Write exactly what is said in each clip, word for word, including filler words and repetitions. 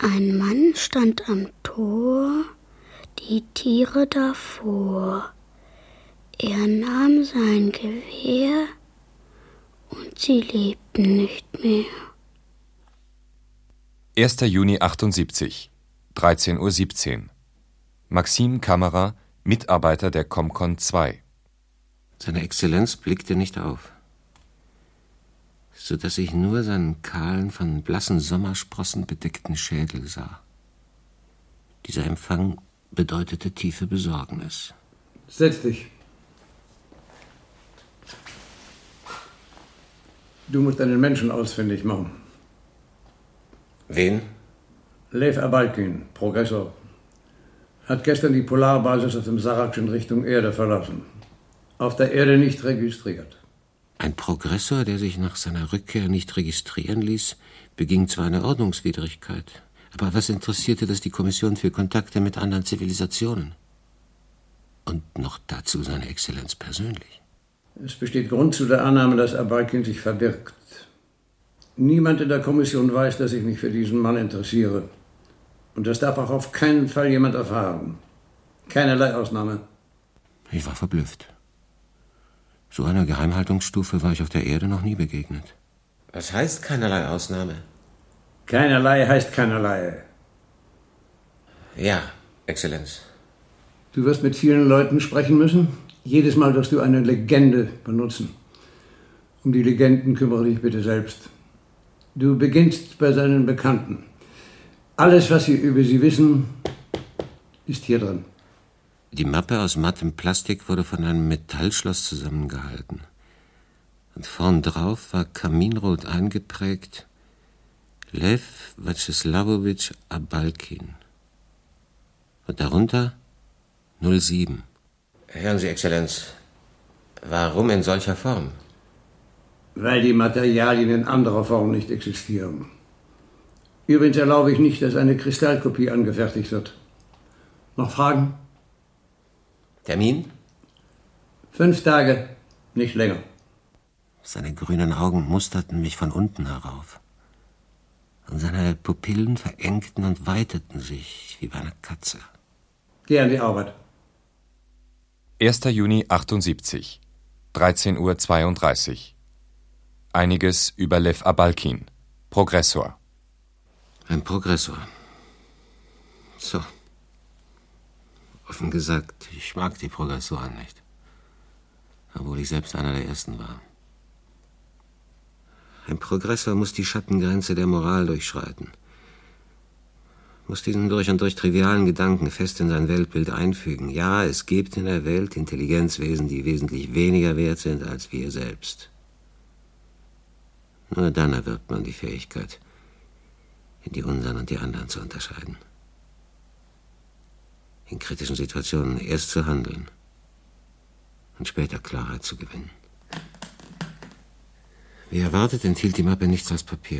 Ein Mann stand am Tor, die Tiere davor. Er nahm sein Gewehr und sie lebten nicht mehr. erster Juni achtundsiebzig, dreizehn Uhr siebzehn. Maxim Kammerer, Mitarbeiter der Comcon zwei. Seine Exzellenz blickte nicht auf, so dass ich nur seinen kahlen, von blassen Sommersprossen bedeckten Schädel sah. Dieser Empfang bedeutete tiefe Besorgnis. Setz dich. Du musst einen Menschen ausfindig machen. Wen? Lev Abalkin, Progressor. Hat gestern die Polarbasis auf dem Saraks in Richtung Erde verlassen. Auf der Erde nicht registriert. Ein Progressor, der sich nach seiner Rückkehr nicht registrieren ließ, beging zwar eine Ordnungswidrigkeit, aber was interessierte das die Kommission für Kontakte mit anderen Zivilisationen? Und noch dazu seine Exzellenz persönlich. Es besteht Grund zu der Annahme, dass Abalkin sich verbirgt. Niemand in der Kommission weiß, dass ich mich für diesen Mann interessiere. Und das darf auch auf keinen Fall jemand erfahren. Keinerlei Ausnahme. Ich war verblüfft. So einer Geheimhaltungsstufe war ich auf der Erde noch nie begegnet. Was heißt keinerlei Ausnahme? Keinerlei heißt keinerlei. Ja, Exzellenz. Du wirst mit vielen Leuten sprechen müssen. Jedes Mal wirst du eine Legende benutzen. Um die Legenden kümmere dich bitte selbst. Du beginnst bei seinen Bekannten. Alles, was Sie über sie wissen, ist hier drin. Die Mappe aus mattem Plastik wurde von einem Metallschloss zusammengehalten. Und vorn drauf war kaminrot eingeprägt Lev Vyacheslawowitsch Abalkin. Und darunter null sieben. Hören Sie, Exzellenz, warum in solcher Form? Weil die Materialien in anderer Form nicht existieren. Übrigens erlaube ich nicht, dass eine Kristallkopie angefertigt wird. Noch Fragen? Termin? Fünf Tage, nicht länger. Seine grünen Augen musterten mich von unten herauf. Und seine Pupillen verengten und weiteten sich wie bei einer Katze. Geh an die Arbeit. erster Juni achtundsiebzig, dreizehn Uhr zweiunddreißig. Einiges über Lev Abalkin, Progressor. Ein Progressor. So. Offen gesagt, ich mag die Progressoren nicht. Obwohl ich selbst einer der ersten war. Ein Progressor muss die Schattengrenze der Moral durchschreiten. Muss diesen durch und durch trivialen Gedanken fest in sein Weltbild einfügen. Ja, es gibt in der Welt Intelligenzwesen, die wesentlich weniger wert sind als wir selbst. Nur dann erwirbt man die Fähigkeit, in die unseren und die anderen zu unterscheiden. In kritischen Situationen erst zu handeln und später Klarheit zu gewinnen. Wie erwartet, enthielt die Mappe nichts als Papier.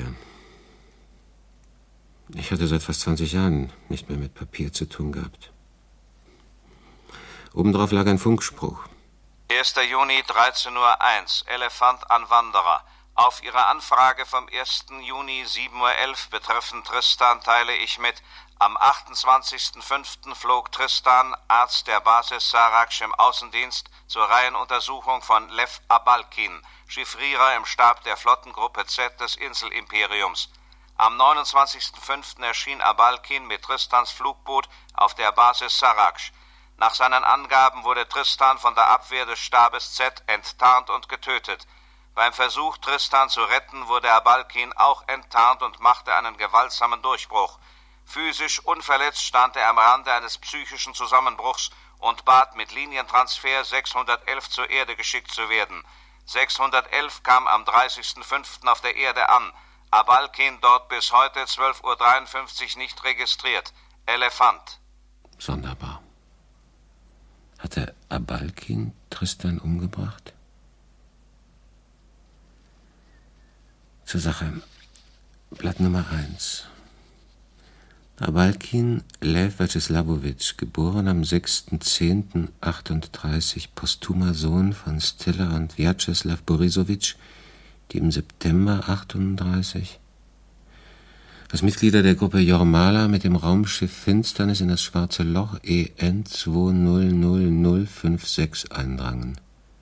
Ich hatte seit fast zwanzig Jahren nicht mehr mit Papier zu tun gehabt. Obendrauf lag ein Funkspruch. erster Juni, dreizehn Uhr eins, Elefant an Wanderer. Auf Ihre Anfrage vom ersten Juni, sieben Uhr elf betreffend Tristan teile ich mit, am achtundzwanzigsten fünften flog Tristan, Arzt der Basis Saraks im Außendienst, zur Reihenuntersuchung von Lev Abalkin, Chiffrierer im Stab der Flottengruppe Z des Inselimperiums. Am neunundzwanzigsten fünften erschien Abalkin mit Tristans Flugboot auf der Basis Saraks. Nach seinen Angaben wurde Tristan von der Abwehr des Stabes Z enttarnt und getötet. Beim Versuch, Tristan zu retten, wurde Abalkin auch enttarnt und machte einen gewaltsamen Durchbruch. Physisch unverletzt stand er am Rande eines psychischen Zusammenbruchs und bat mit Linientransfer sechshundertelf zur Erde geschickt zu werden. sechshundertelf kam am dreißigsten fünften auf der Erde an. Abalkin dort bis heute zwölf Uhr dreiundfünfzig nicht registriert. Elefant. Sonderbar. Hatte Abalkin Tristan umgebracht? Zur Sache. Blatt Nummer eins. Abalkin Lev Vyacheslawowitsch, geboren am sechsten zehnten achtunddreißig, posthumer Sohn von Stella und Vyacheslav Borisowitsch, die im September achtunddreißig, dass Mitglieder der Gruppe Jormala mit dem Raumschiff Finsternis in das schwarze Loch E N zwei null null null fünf sechs eindrangen.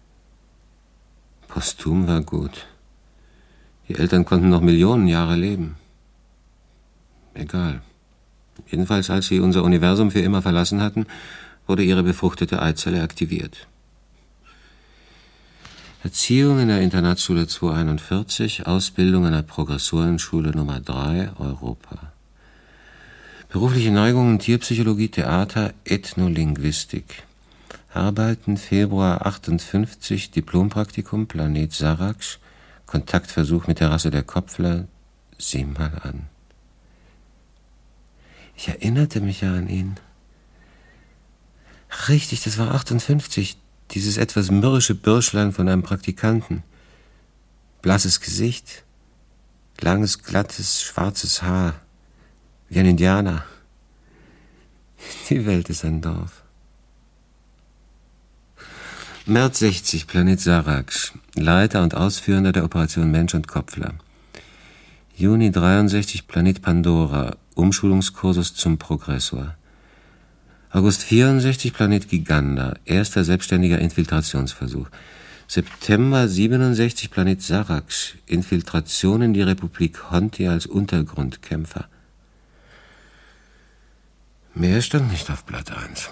Posthum war gut. Die Eltern konnten noch Millionen Jahre leben. Egal. Jedenfalls, als sie unser Universum für immer verlassen hatten, wurde ihre befruchtete Eizelle aktiviert. Erziehung in der Internatsschule zweihunderteinundvierzig, Ausbildung an der Progressorenschule Nummer drei, Europa. Berufliche Neigungen Tierpsychologie, Theater, Ethnolinguistik. Arbeiten Februar achtundfünfzig, Diplompraktikum, Planet Sarax, Kontaktversuch mit der Rasse der Kopfler. Sieh mal an. Ich erinnerte mich ja an ihn. Richtig, das war achtundfünfzig. Dieses etwas mürrische Bürschlein von einem Praktikanten. Blasses Gesicht, langes, glattes, schwarzes Haar, wie ein Indianer. Die Welt ist ein Dorf. März sechzig, Planet Sarax, Leiter und Ausführender der Operation Mensch und Kopfler. Juni dreiundsechzig, Planet Pandora, Umschulungskursus zum Progressor. August vierundsechzig, Planet Giganda, erster selbstständiger Infiltrationsversuch. September siebenundsechzig, Planet Sarax, Infiltration in die Republik Honti als Untergrundkämpfer. Mehr stand nicht auf Blatt eins.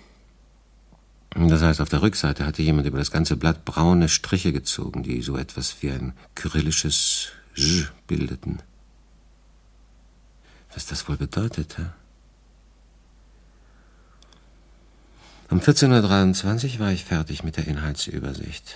Das heißt, auf der Rückseite hatte jemand über das ganze Blatt braune Striche gezogen, die so etwas wie ein kyrillisches J bildeten. Was das wohl bedeutete? Um vierzehn Uhr dreiundzwanzig war ich fertig mit der Inhaltsübersicht.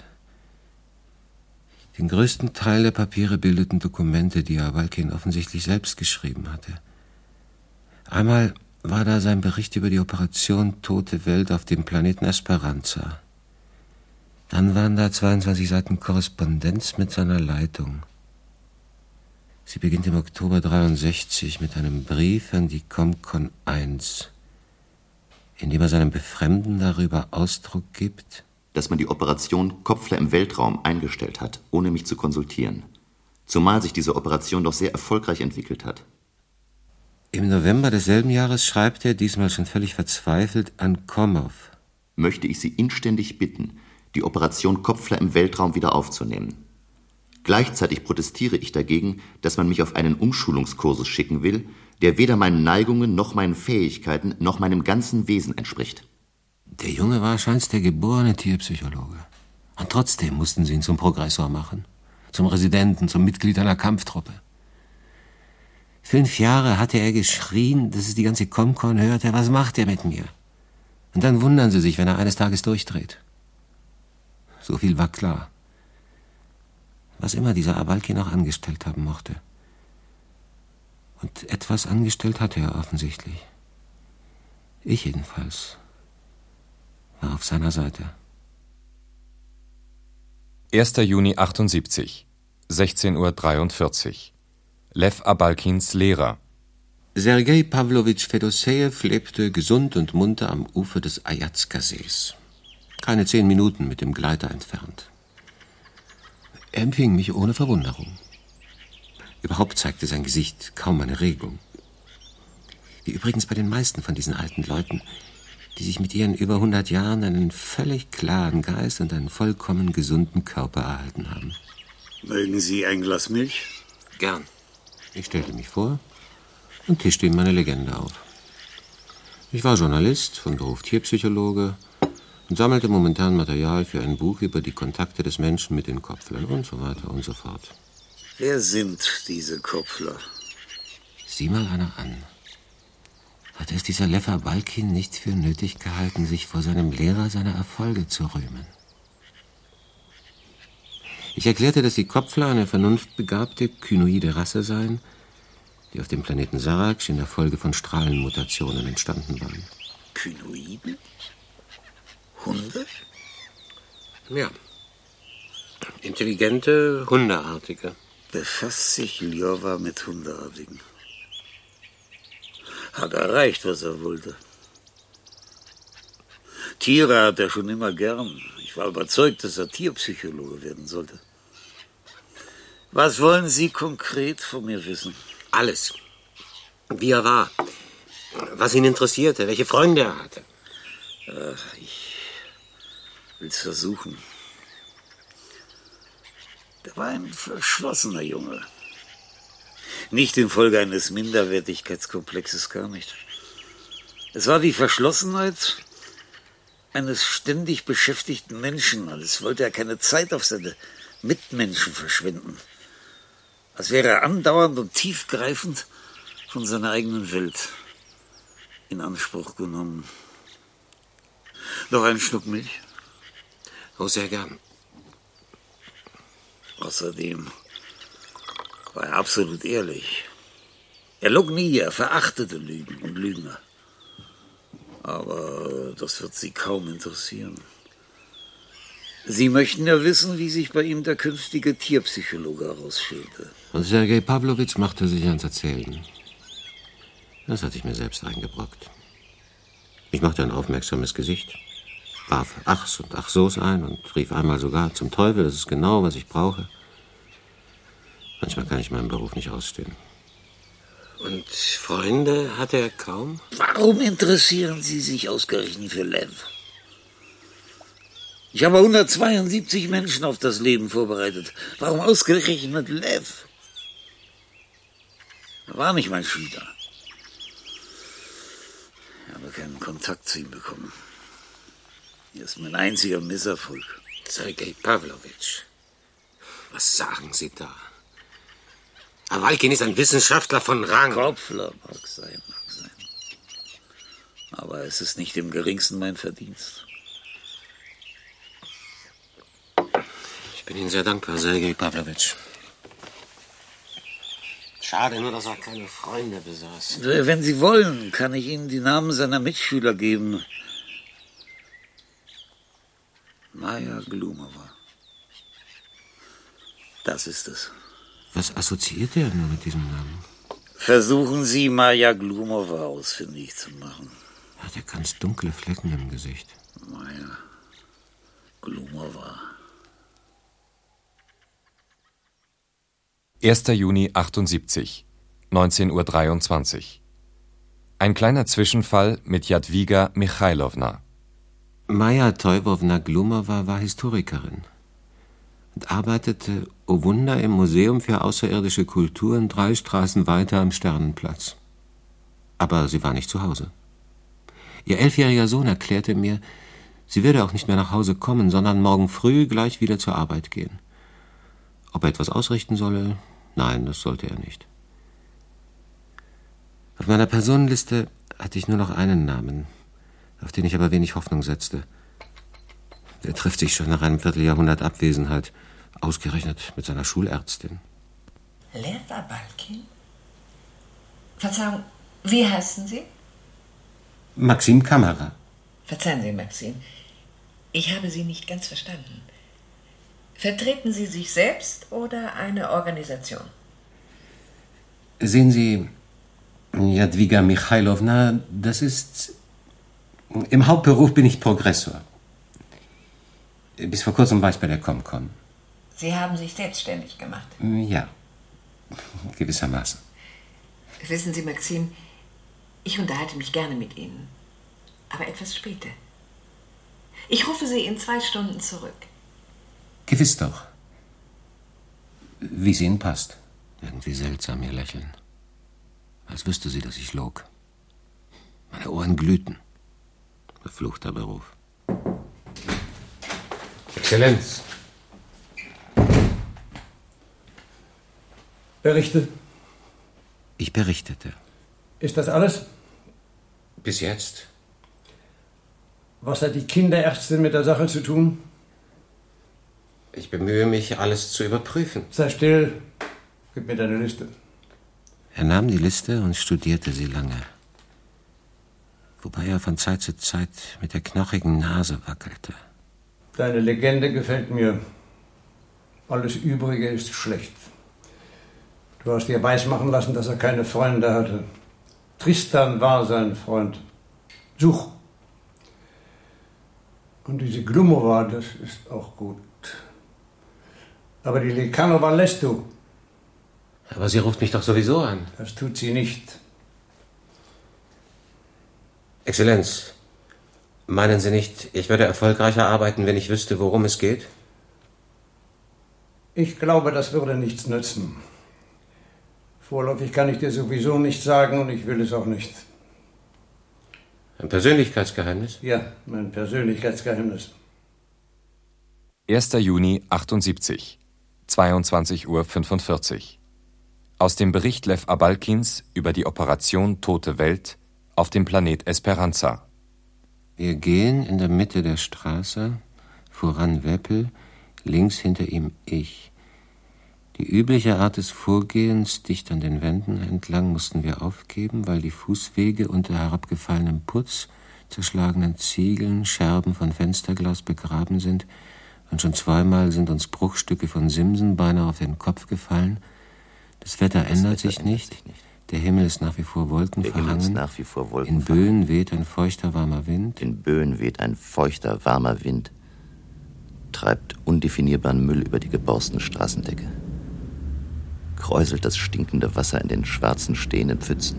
Den größten Teil der Papiere bildeten Dokumente, die Abalkin offensichtlich selbst geschrieben hatte. Einmal war da sein Bericht über die Operation Tote Welt auf dem Planeten Esperanza. Dann waren da zweiundzwanzig Seiten Korrespondenz mit seiner Leitung. Sie beginnt im Oktober dreiundsechzig mit einem Brief an die Comcon eins, in dem er seinem Befremden darüber Ausdruck gibt, dass man die Operation Kopfler im Weltraum eingestellt hat, ohne mich zu konsultieren. Zumal sich diese Operation doch sehr erfolgreich entwickelt hat. Im November desselben Jahres schreibt er, diesmal schon völlig verzweifelt, an Komov. Möchte ich Sie inständig bitten, die Operation Kopfler im Weltraum wieder aufzunehmen. Gleichzeitig protestiere ich dagegen, dass man mich auf einen Umschulungskursus schicken will, der weder meinen Neigungen noch meinen Fähigkeiten noch meinem ganzen Wesen entspricht. Der Junge war scheinbar der geborene Tierpsychologe. Und trotzdem mussten sie ihn zum Progressor machen, zum Residenten, zum Mitglied einer Kampftruppe. Fünf Jahre hatte er geschrien, dass es die ganze Comcon hörte, was macht er mit mir? Und dann wundern sie sich, wenn er eines Tages durchdreht. So viel war klar. Was immer dieser Abalkin auch angestellt haben mochte. Und etwas angestellt hatte er offensichtlich. Ich jedenfalls war auf seiner Seite. erster Juni achtundsiebzig, sechzehn Uhr dreiundvierzig. Lew Abalkins Lehrer. Sergei Pawlowitsch Fedosejew lebte gesund und munter am Ufer des Ajatska-Sees. Keine zehn Minuten mit dem Gleiter entfernt. Er empfing mich ohne Verwunderung. Überhaupt zeigte sein Gesicht kaum eine Regung. Wie übrigens bei den meisten von diesen alten Leuten, die sich mit ihren über hundert Jahren einen völlig klaren Geist und einen vollkommen gesunden Körper erhalten haben. Mögen Sie ein Glas Milch? Gern. Ich stellte mich vor und tischte ihm meine Legende auf. Ich war Journalist, von Beruf Tierpsychologe und sammelte momentan Material für ein Buch über die Kontakte des Menschen mit den Kopflern und so weiter und so fort. Wer sind diese Kopfler? Sieh mal einer an. Hat es dieser Lew Abalkin nicht für nötig gehalten, sich vor seinem Lehrer seiner Erfolge zu rühmen? Ich erklärte, dass die Kopfler eine vernunftbegabte, kynoide Rasse seien, die auf dem Planeten Sarax in der Folge von Strahlenmutationen entstanden waren. Kynoiden? Hunde? Ja. Intelligente, Hundeartige. Befasst sich Ljowa mit Hundeartigen. Hat erreicht, was er wollte. Tiere hat er schon immer gern. Ich war überzeugt, dass er Tierpsychologe werden sollte. Was wollen Sie konkret von mir wissen? Alles. Wie er war, was ihn interessierte, welche Freunde er hatte. Äh, ich will es versuchen. Der war ein verschlossener Junge. Nicht infolge eines Minderwertigkeitskomplexes, gar nicht. Es war die Verschlossenheit eines ständig beschäftigten Menschen. Als wollte er keine Zeit auf seine Mitmenschen verschwenden. Als wäre er andauernd und tiefgreifend von seiner eigenen Welt in Anspruch genommen. Noch einen Schluck Milch? Oh, sehr gern. Außerdem war er absolut ehrlich. Er log nie, er verachtete Lügen und Lügner. Aber das wird Sie kaum interessieren. Sie möchten ja wissen, wie sich bei ihm der künftige Tierpsychologe herausstellte. Und Sergei Pawlowitsch machte sich ans Erzählen. Das hatte ich mir selbst eingebrockt. Ich machte ein aufmerksames Gesicht, warf Achs und Ach-Sos ein und rief einmal sogar zum Teufel, das ist genau, was ich brauche. Manchmal kann ich meinen Beruf nicht ausstehen. Und Freunde hatte er kaum? Warum interessieren Sie sich ausgerechnet für Lev? Ich habe hundertzweiundsiebzig Menschen auf das Leben vorbereitet. Warum ausgerechnet Lev? Er war nicht mein Schüler. Ich habe keinen Kontakt zu ihm bekommen. Er ist mein einziger Misserfolg. Sergei Pawlowitsch, was sagen Sie da? Awalkin ist ein Wissenschaftler von Rang. Kopfler mag sein, mag sein. Aber es ist nicht im geringsten mein Verdienst. Ich bin Ihnen sehr dankbar, Sergei Pawlowitsch. Schade nur, dass er keine Freunde besaß. Wenn Sie wollen, kann ich Ihnen die Namen seiner Mitschüler geben. Maja Glumova. Das ist es. Was assoziiert er nur mit diesem Namen? Versuchen Sie, Maja Glumova ausfindig zu machen. Er hat ja ganz dunkle Flecken im Gesicht. Maja Glumova. erster Juni achtundsiebzig, neunzehn Uhr dreiundzwanzig. Ein kleiner Zwischenfall mit Jadwiga Michailowna. Maja Teufowna Glumova war Historikerin und arbeitete, oh Wunder, im Museum für außerirdische Kulturen drei Straßen weiter am Sternenplatz. Aber sie war nicht zu Hause. Ihr elfjähriger Sohn erklärte mir, sie würde auch nicht mehr nach Hause kommen, sondern morgen früh gleich wieder zur Arbeit gehen. Ob er etwas ausrichten solle? Nein, das sollte er nicht. Auf meiner Personenliste hatte ich nur noch einen Namen, auf den ich aber wenig Hoffnung setzte. Der trifft sich schon nach einem Vierteljahrhundert Abwesenheit, ausgerechnet mit seiner Schulärztin. Lev Awalkin? Verzeihung, wie heißen Sie? Maxim Kamera. Verzeihen Sie, Maxim. Ich habe Sie nicht ganz verstanden. Vertreten Sie sich selbst oder eine Organisation? Sehen Sie, Jadwiga Michailowna, das ist... Im Hauptberuf bin ich Progressor. Bis vor kurzem war ich bei der Comcon. Sie haben sich selbstständig gemacht? Ja, gewissermaßen. Wissen Sie, Maxim, ich unterhalte mich gerne mit Ihnen. Aber etwas später. Ich rufe Sie in zwei Stunden zurück. Gewiss doch. Wie es Ihnen passt. Irgendwie seltsam, Ihr Lächeln. Als wüsste sie, dass ich log. Meine Ohren glühten. Verfluchter Beruf. Exzellenz. Berichte. Ich berichtete. Ist das alles? Bis jetzt. Was hat die Kinderärztin mit der Sache zu tun? Ich bemühe mich, alles zu überprüfen. Sei still. Gib mir deine Liste. Er nahm die Liste und studierte sie lange. Wobei er von Zeit zu Zeit mit der knochigen Nase wackelte. Deine Legende gefällt mir. Alles Übrige ist schlecht. Du hast dir weismachen lassen, dass er keine Freunde hatte. Tristan war sein Freund. Such. Und diese Glumova, das ist auch gut. Aber die Lekanova lässt du. Aber sie ruft mich doch sowieso an. Das tut sie nicht. Exzellenz, meinen Sie nicht, ich würde erfolgreicher arbeiten, wenn ich wüsste, worum es geht? Ich glaube, das würde nichts nützen. Vorläufig kann ich dir sowieso nichts sagen und ich will es auch nicht. Ein Persönlichkeitsgeheimnis? Ja, mein Persönlichkeitsgeheimnis. erster Juni achtundsiebzig, zweiundzwanzig Uhr fünfundvierzig. Aus dem Bericht Lew Abalkins über die Operation Tote Welt auf dem Planet Esperanza. Wir gehen in der Mitte der Straße, voran Weppel, links hinter ihm ich. Die übliche Art des Vorgehens, dicht an den Wänden entlang, mussten wir aufgeben, weil die Fußwege unter herabgefallenem Putz, zerschlagenen Ziegeln, Scherben von Fensterglas begraben sind, und schon zweimal sind uns Bruchstücke von Simsen beinahe auf den Kopf gefallen. Das Wetter das ändert, Wetter sich, ändert nicht. sich nicht. Der Himmel ist nach wie vor wolkenverhangen. Nach wie vor Wolken In Böen weht ein feuchter, warmer Wind. In Böen weht ein feuchter, warmer Wind, treibt undefinierbaren Müll über die geborstene Straßendecke. Kräuselt das stinkende Wasser in den schwarzen, stehenden Pfützen.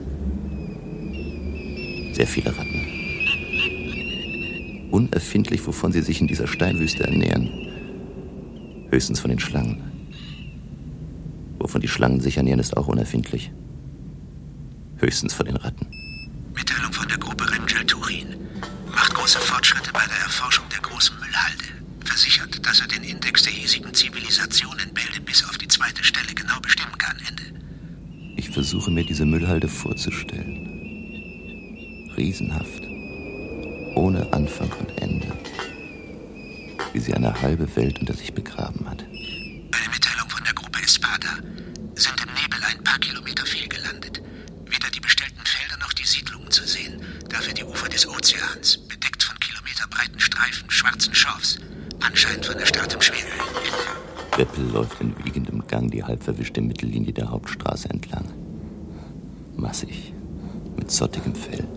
Sehr viele Ratten. Unerfindlich, wovon sie sich in dieser Steinwüste ernähren. Höchstens von den Schlangen. Wovon die Schlangen sich ernähren, ist auch unerfindlich. Höchstens von den Ratten. Mitteilung von der Gruppe Remgel-Turin. Macht große Fortschritte bei der Erforschung der großen Müllhalde. Versichert, dass er den Index der hiesigen Zivilisation in Bälde bis auf die zweite Stelle genau bestimmen kann. Ende. Ich versuche mir diese Müllhalde vorzustellen. Riesenhaft. Ohne Anfang und Ende. Wie sie eine halbe Welt unter sich begraben hat. Eine Mitteilung von der Gruppe Espada. Sind im Nebel ein paar Kilometer fehlgelandet. Weder die bestellten Felder noch die Siedlungen zu sehen. Dafür die Ufer des Ozeans, bedeckt von kilometerbreiten Streifen schwarzen Schorfs. Anscheinend von erstarrtem Schweröl. Weppel läuft in wiegendem Gang die halb verwischte Mittellinie der Hauptstraße entlang. Massig, mit zottigem Fell.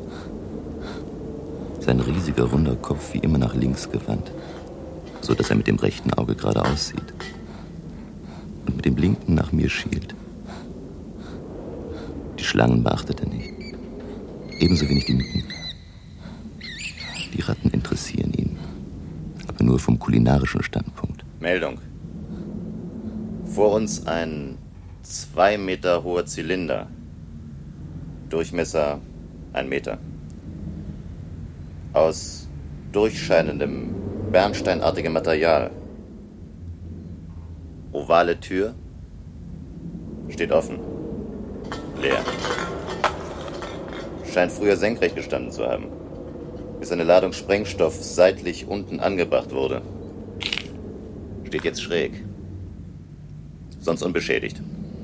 Sein riesiger, runder Kopf wie immer nach links gewandt, so dass er mit dem rechten Auge geradeaus sieht und mit dem linken nach mir schielt. Die Schlangen beachtet er nicht, ebenso wenig die Mücken. Die Ratten interessieren ihn, aber nur vom kulinarischen Standpunkt. Meldung. Vor uns ein zwei Meter hoher Zylinder. Durchmesser ein Meter. Aus durchscheinendem, bernsteinartigem Material. Ovale Tür. Steht offen. Leer. Scheint früher senkrecht gestanden zu haben, bis eine Ladung Sprengstoff seitlich unten angebracht wurde. Steht jetzt schräg. Sonst unbeschädigt.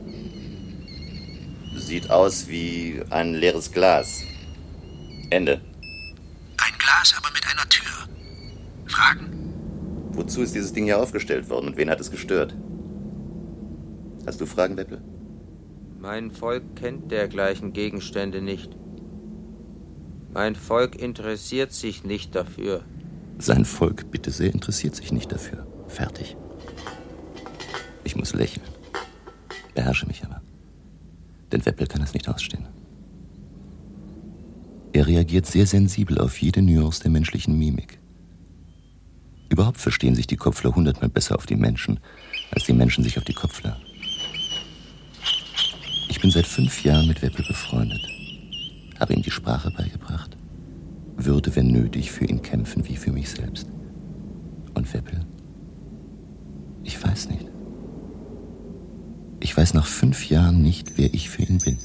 Sieht aus wie ein leeres Glas. Ende. Ein Glas, aber mit einer Tür. Fragen? Wozu ist dieses Ding hier aufgestellt worden und wen hat es gestört? Hast du Fragen, Weppel? Mein Volk kennt dergleichen Gegenstände nicht. Mein Volk interessiert sich nicht dafür. Sein Volk, bitte sehr, interessiert sich nicht dafür. Fertig. Ich muss lächeln. Beherrsche mich aber. Denn Weppel kann es nicht ausstehen. Er reagiert sehr sensibel auf jede Nuance der menschlichen Mimik. Überhaupt verstehen sich die Kopfler hundertmal besser auf die Menschen, als die Menschen sich auf die Kopfler. Ich bin seit fünf Jahren mit Weppel befreundet, habe ihm die Sprache beigebracht, würde, wenn nötig, für ihn kämpfen wie für mich selbst. Und Weppel? Ich weiß nicht. Ich weiß nach fünf Jahren nicht, wer ich für ihn bin.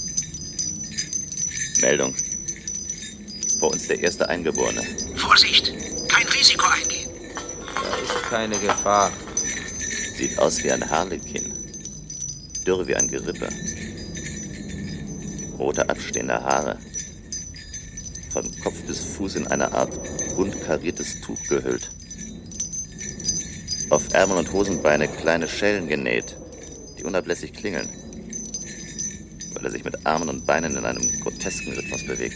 Meldung. Vor uns der erste Eingeborene. Vorsicht! Kein Risiko eingehen! Da ist keine Gefahr. Sieht aus wie ein Harlekin. Dürr wie ein Gerippe. Rote abstehende Haare. Von Kopf bis Fuß in eine Art bunt kariertes Tuch gehüllt. Auf Ärmel und Hosenbeine kleine Schellen genäht, die unablässig klingeln, weil er sich mit Armen und Beinen in einem grotesken Rhythmus bewegt.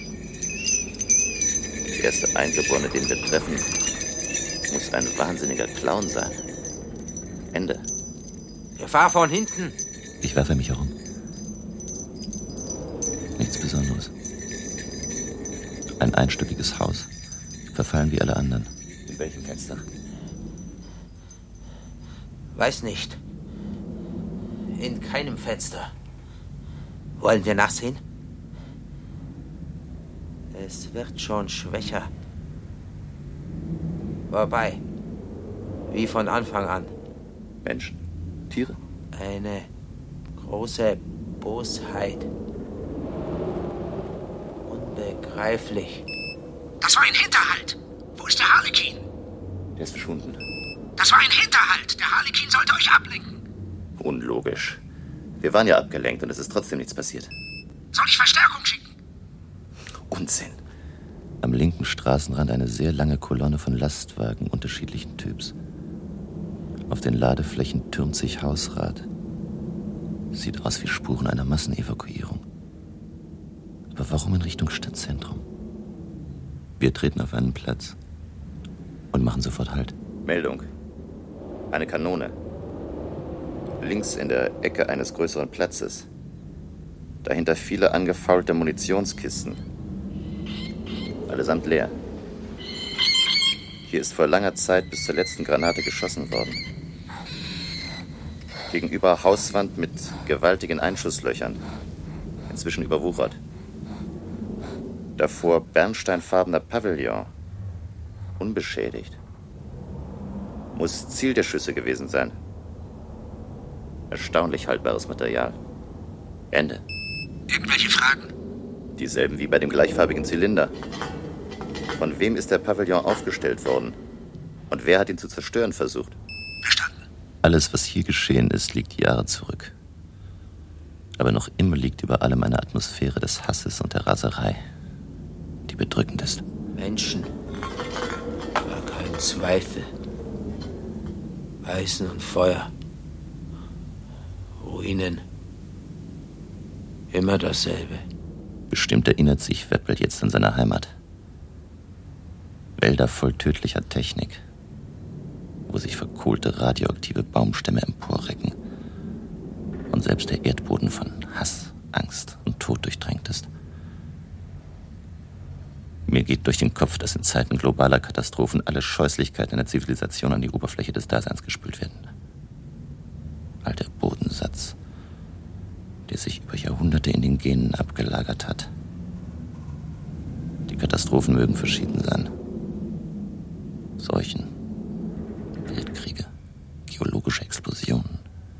Der erste Eingeborene, den wir treffen, muss ein wahnsinniger Clown sein. Ende. Gefahr von hinten. Ich werfe mich herum. Nichts Besonderes. Ein einstöckiges Haus, verfallen wie alle anderen. In welchem Fenster? Weiß nicht. In keinem Fenster. Wollen wir nachsehen? Es wird schon schwächer. Vorbei. Wie von Anfang an. Menschen? Tiere? Eine große Bosheit. Unbegreiflich. Das war ein Hinterhalt. Wo ist der Harlekin? Der ist verschwunden. Das war ein Hinterhalt. Der Harlekin sollte euch ablenken. Unlogisch. Wir waren ja abgelenkt und es ist trotzdem nichts passiert. Soll ich Verstärkung schicken? Unsinn. Am linken Straßenrand eine sehr lange Kolonne von Lastwagen unterschiedlichen Typs. Auf den Ladeflächen türmt sich Hausrat. Sieht aus wie Spuren einer Massenevakuierung. Aber warum in Richtung Stadtzentrum? Wir treten auf einen Platz und machen sofort Halt. Meldung. Eine Kanone. Links in der Ecke eines größeren Platzes. Dahinter viele angefaulte Munitionskisten. Allesamt leer. Hier ist vor langer Zeit bis zur letzten Granate geschossen worden. Gegenüber Hauswand mit gewaltigen Einschusslöchern. Inzwischen überwuchert. Davor bernsteinfarbener Pavillon. Unbeschädigt. Muss Ziel der Schüsse gewesen sein. Erstaunlich haltbares Material. Ende. Irgendwelche Fragen? Dieselben wie bei dem gleichfarbigen Zylinder. Von wem ist der Pavillon aufgestellt worden? Und wer hat ihn zu zerstören versucht? Verstanden. Alles, was hier geschehen ist, liegt Jahre zurück. Aber noch immer liegt über allem eine Atmosphäre des Hasses und der Raserei, die bedrückend ist. Menschen. Gar kein Zweifel. Eisen und Feuer. Ruinen. Immer dasselbe. Bestimmt erinnert sich Wedwelt jetzt an seine Heimat. Wälder voll tödlicher Technik, wo sich verkohlte radioaktive Baumstämme emporrecken und selbst der Erdboden von Hass, Angst und Tod durchtränkt ist. Mir geht durch den Kopf, dass in Zeiten globaler Katastrophen alle Scheußlichkeiten einer Zivilisation an die Oberfläche des Daseins gespült werden. All der Bodensatz, der sich über Jahrhunderte in den Genen abgelagert hat. Die Katastrophen mögen verschieden sein. Seuchen, Weltkriege, geologische Explosionen.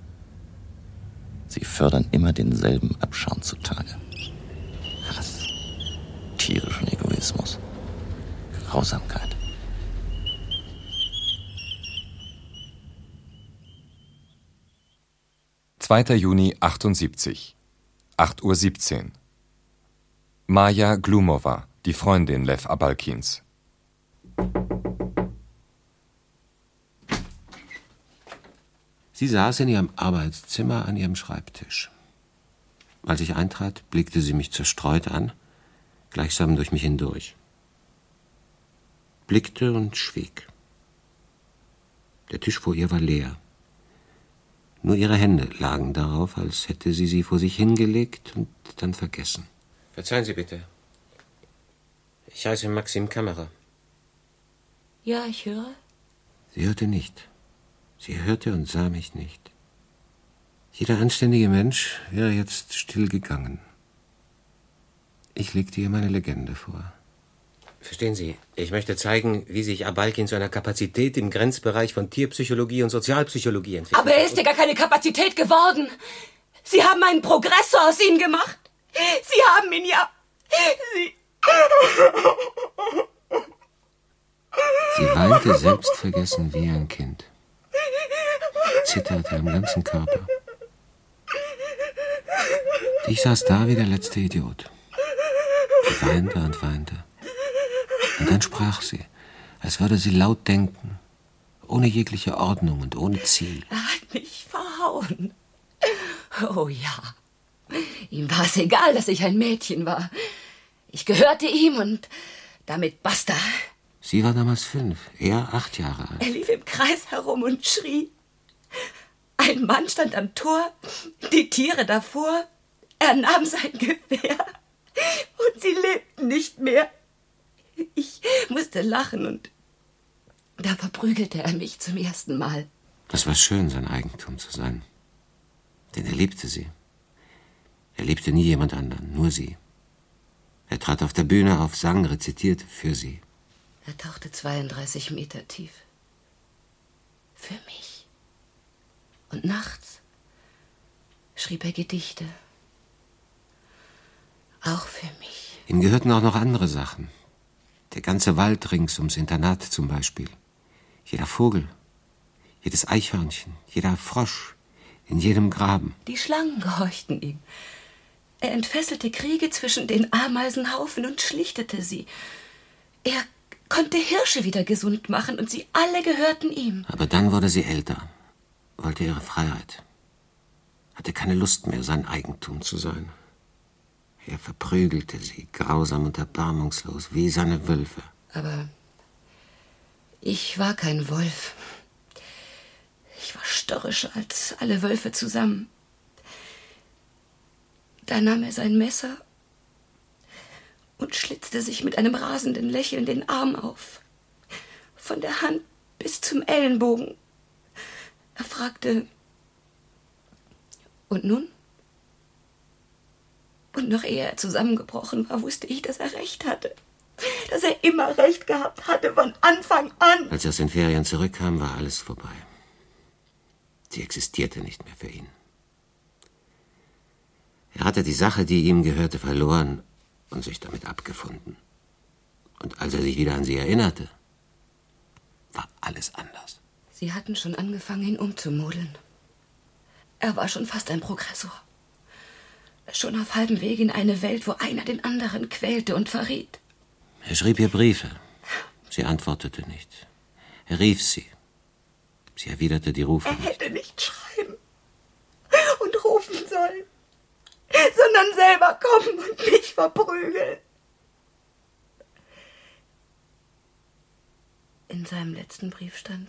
Sie fördern immer denselben Abschaum zutage. Hass, tierischen Egoismus, Grausamkeit. zweiter Juni achtundsiebzig, acht Uhr siebzehn. Maja Glumova, die Freundin Lew Abalkins. Sie saß in ihrem Arbeitszimmer an ihrem Schreibtisch. Als ich eintrat, blickte sie mich zerstreut an, gleichsam durch mich hindurch. Blickte und schwieg. Der Tisch vor ihr war leer. Nur ihre Hände lagen darauf, als hätte sie sie vor sich hingelegt und dann vergessen. Verzeihen Sie bitte. Ich heiße Maxim Kammerer. Ja, ich höre. Sie hörte nicht. Sie hörte und sah mich nicht. Jeder anständige Mensch wäre jetzt still gegangen. Ich legte ihr meine Legende vor. Verstehen Sie, ich möchte zeigen, wie sich Abalkin zu einer Kapazität im Grenzbereich von Tierpsychologie und Sozialpsychologie entwickelt. Aber er ist ja gar keine Kapazität geworden. Sie haben einen Progressor aus ihm gemacht. Sie haben ihn ja... Sie... Sie weinte selbstvergessen wie ein Kind. Zitterte am ganzen Körper. Ich saß da wie der letzte Idiot. Sie weinte und weinte. Und dann sprach sie, als würde sie laut denken, ohne jegliche Ordnung und ohne Ziel. Er hat mich verhauen. Oh ja. Ihm war es egal, dass ich ein Mädchen war. Ich gehörte ihm und damit basta. Sie war damals fünf, er acht Jahre alt. Er lief im Kreis herum und schrie. Ein Mann stand am Tor, die Tiere davor. Er nahm sein Gewehr und sie lebten nicht mehr. Ich musste lachen und da verprügelte er mich zum ersten Mal. Das war schön, sein Eigentum zu sein. Denn er liebte sie. Er liebte nie jemand anderen, nur sie. Er trat auf der Bühne auf, sang, rezitierte für sie. Er tauchte zweiunddreißig Meter tief. Für mich. Und nachts schrieb er Gedichte. Auch für mich. Ihm gehörten auch noch andere Sachen. Der ganze Wald rings ums Internat zum Beispiel. Jeder Vogel, jedes Eichhörnchen, jeder Frosch, in jedem Graben. Die Schlangen gehorchten ihm. Er entfesselte Kriege zwischen den Ameisenhaufen und schlichtete sie. Er konnte Hirsche wieder gesund machen und sie alle gehörten ihm. Aber dann wurde sie älter, wollte ihre Freiheit, hatte keine Lust mehr, sein Eigentum zu sein. Er verprügelte sie, grausam und erbarmungslos, wie seine Wölfe. Aber ich war kein Wolf. Ich war störrischer als alle Wölfe zusammen. Da nahm er sein Messer und schlitzte sich mit einem rasenden Lächeln den Arm auf, von der Hand bis zum Ellenbogen. Er fragte, und nun? Und noch ehe er zusammengebrochen war, wusste ich, dass er recht hatte. Dass er immer recht gehabt hatte, von Anfang an. Als er aus den Ferien zurückkam, war alles vorbei. Sie existierte nicht mehr für ihn. Er hatte die Sache, die ihm gehörte, verloren und sich damit abgefunden. Und als er sich wieder an sie erinnerte, war alles anders. Sie hatten schon angefangen, ihn umzumodeln. Er war schon fast ein Progressor. Schon auf halbem Weg in eine Welt, wo einer den anderen quälte und verriet. Er schrieb ihr Briefe. Sie antwortete nicht. Er rief sie. Sie erwiderte die Rufe Er nicht. hätte nicht schreiben und rufen sollen, sondern selber kommen und mich verprügeln. In seinem letzten Brief stand: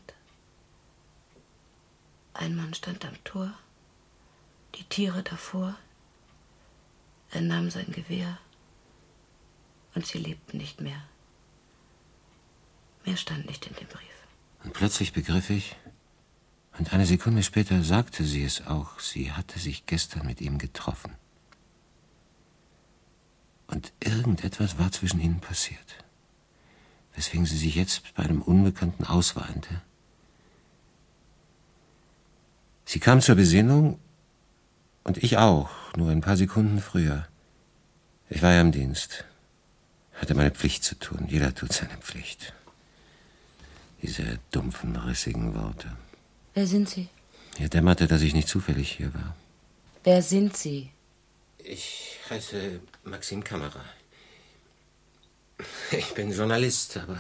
Ein Mann stand am Tor, die Tiere davor. Er nahm sein Gewehr und sie lebten nicht mehr. Mehr stand nicht in dem Brief. Und plötzlich begriff ich, und eine Sekunde später sagte sie es auch, sie hatte sich gestern mit ihm getroffen. Und irgendetwas war zwischen ihnen passiert, weswegen sie sich jetzt bei einem Unbekannten ausweinte. Sie kam zur Besinnung und ich auch, nur ein paar Sekunden früher. Ich war ja im Dienst, hatte meine Pflicht zu tun. Jeder tut seine Pflicht. Diese dumpfen, rissigen Worte. Wer sind Sie? Mir dämmerte, dass ich nicht zufällig hier war. Wer sind Sie? Ich heiße Maxim Kammerer. Ich bin Journalist, aber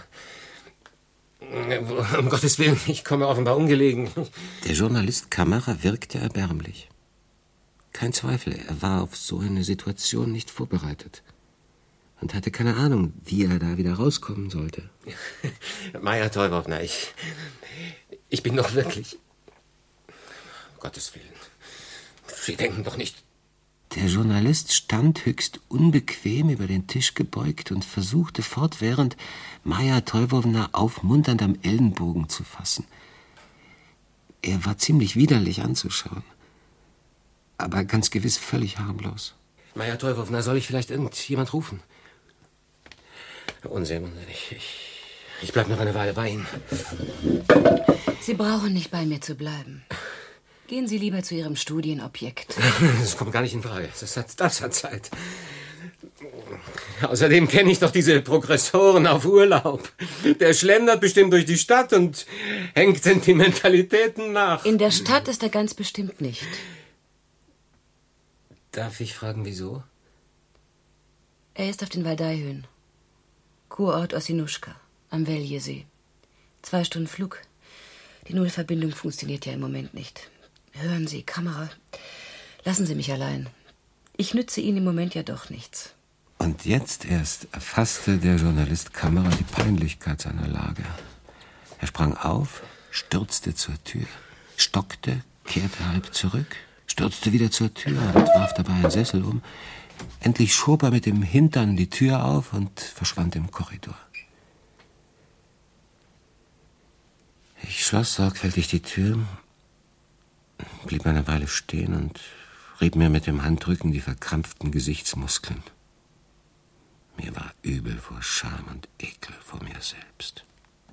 um Gottes Willen, ich komme offenbar ungelegen. Der Journalist Kammerer wirkte erbärmlich. Kein Zweifel, er war auf so eine Situation nicht vorbereitet und hatte keine Ahnung, wie er da wieder rauskommen sollte. Maja Teufowna, ich, ich bin doch wirklich... Um Gottes Willen, Sie denken doch nicht... Der Journalist stand höchst unbequem über den Tisch gebeugt und versuchte fortwährend, Maja Teufowna aufmunternd am Ellenbogen zu fassen. Er war ziemlich widerlich anzuschauen, aber ganz gewiss völlig harmlos. Maja Teufowna, soll ich vielleicht irgendjemand rufen? Unsinn, ich, ich, ich bleib noch eine Weile bei Ihnen. Sie brauchen nicht bei mir zu bleiben. Gehen Sie lieber zu Ihrem Studienobjekt. Das kommt gar nicht in Frage. Das hat, das hat Zeit. Außerdem kenne ich doch diese Progressoren auf Urlaub. Der schlendert bestimmt durch die Stadt und hängt Sentimentalitäten nach. In der Stadt ist er ganz bestimmt nicht. Darf ich fragen, wieso? Er ist auf den Waldaihöhen. Kurort Ossinuschka, am Veljesee. Zwei Stunden Flug. Die Nullverbindung funktioniert ja im Moment nicht. Hören Sie, Kamera, lassen Sie mich allein. Ich nütze Ihnen im Moment ja doch nichts. Und jetzt erst erfasste der Journalist Kammerer die Peinlichkeit seiner Lage. Er sprang auf, stürzte zur Tür, stockte, kehrte halb zurück, stürzte wieder zur Tür und warf dabei einen Sessel um. Endlich schob er mit dem Hintern die Tür auf und verschwand im Korridor. Ich schloss sorgfältig die Tür, blieb eine Weile stehen und rieb mir mit dem Handrücken die verkrampften Gesichtsmuskeln. Mir war übel vor Scham und Ekel vor mir selbst.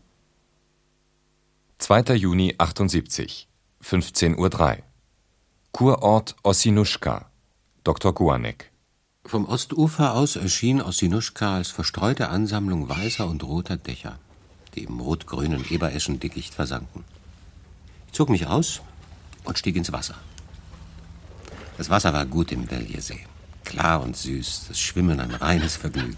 zweiter Juni achtundsiebzig, fünfzehn Uhr drei. Kurort Ossinuschka, Doktor Guanek. Vom Ostufer aus erschien Ossinuschka als verstreute Ansammlung weißer und roter Dächer, die im rot-grünen Ebereschendickicht versanken. Ich zog mich aus und stieg ins Wasser. Das Wasser war gut im Veljesee. Klar und süß, das Schwimmen ein reines Vergnügen.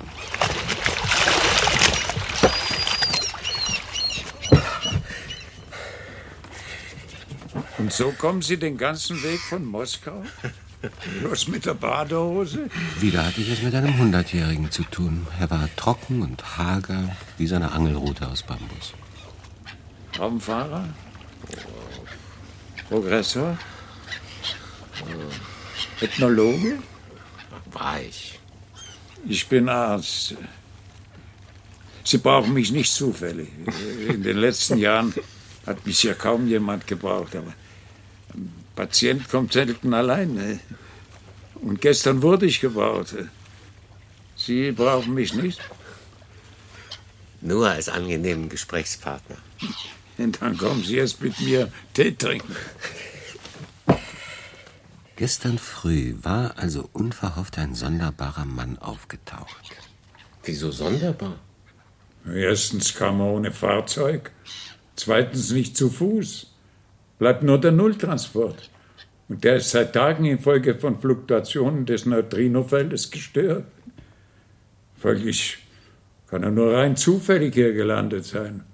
Und so kommen Sie den ganzen Weg von Moskau? Bloß mit der Badehose? Wieder hatte ich es mit einem Hundertjährigen zu tun. Er war trocken und hager wie seine Angelrute aus Bambus. Raumfahrer? Progressor? Ethnologe? War ich. Ich bin Arzt. Sie brauchen mich nicht zufällig. In den letzten Jahren hat mich ja kaum jemand gebraucht. Aber ein Patient kommt selten allein. Und gestern wurde ich gebraucht. Sie brauchen mich nicht? Nur als angenehmen Gesprächspartner. Und dann kommen Sie erst mit mir Tee trinken. Gestern früh war also unverhofft ein sonderbarer Mann aufgetaucht. Wieso sonderbar? Erstens kam er ohne Fahrzeug, zweitens nicht zu Fuß. Bleibt nur der Nulltransport. Und der ist seit Tagen infolge von Fluktuationen des Neutrinofeldes gestört. Folglich kann er nur rein zufällig hier gelandet sein.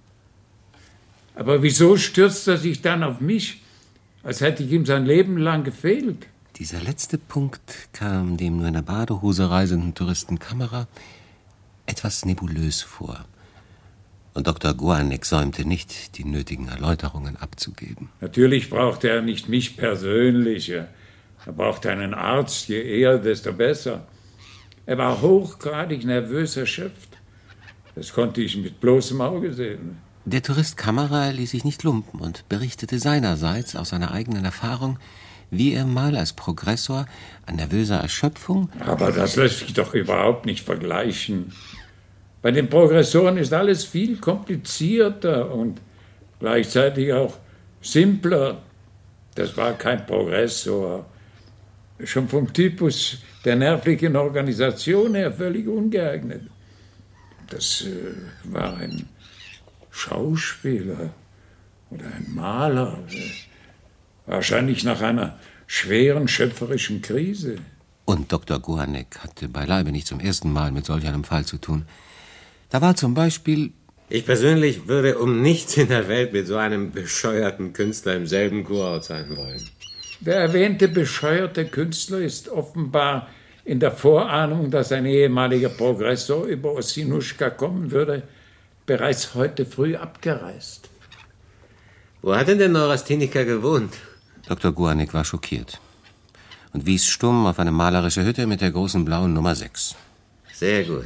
Aber wieso stürzt er sich dann auf mich, als hätte ich ihm sein Leben lang gefehlt? Dieser letzte Punkt kam dem nur in der Badehose reisenden Touristen Kamera etwas nebulös vor. Und Doktor Guanek säumte nicht, die nötigen Erläuterungen abzugeben. Natürlich brauchte er nicht mich persönlich. Er brauchte einen Arzt, je eher, desto besser. Er war hochgradig nervös erschöpft. Das konnte ich mit bloßem Auge sehen. Der Tourist Kamera ließ sich nicht lumpen und berichtete seinerseits aus seiner eigenen Erfahrung, wie er mal als Progressor an nervöser Erschöpfung... Aber das lässt sich doch überhaupt nicht vergleichen. Bei den Progressoren ist alles viel komplizierter und gleichzeitig auch simpler. Das war kein Progressor. Schon vom Typus der nervlichen Organisation her völlig ungeeignet. Das äh, war ein Schauspieler oder ein Maler. Wahrscheinlich nach einer schweren schöpferischen Krise. Und Doktor Guanek hatte beileibe nicht zum ersten Mal mit solch einem Fall zu tun. Da war zum Beispiel... Ich persönlich würde um nichts in der Welt mit so einem bescheuerten Künstler im selben Kurort sein wollen. Der erwähnte bescheuerte Künstler ist offenbar in der Vorahnung, dass ein ehemaliger Progressor über Ossinuschka kommen würde, bereits heute früh abgereist. Wo hat denn der Neurastheniker gewohnt? Doktor Guanek war schockiert und wies stumm auf eine malerische Hütte mit der großen blauen Nummer sechs. Sehr gut.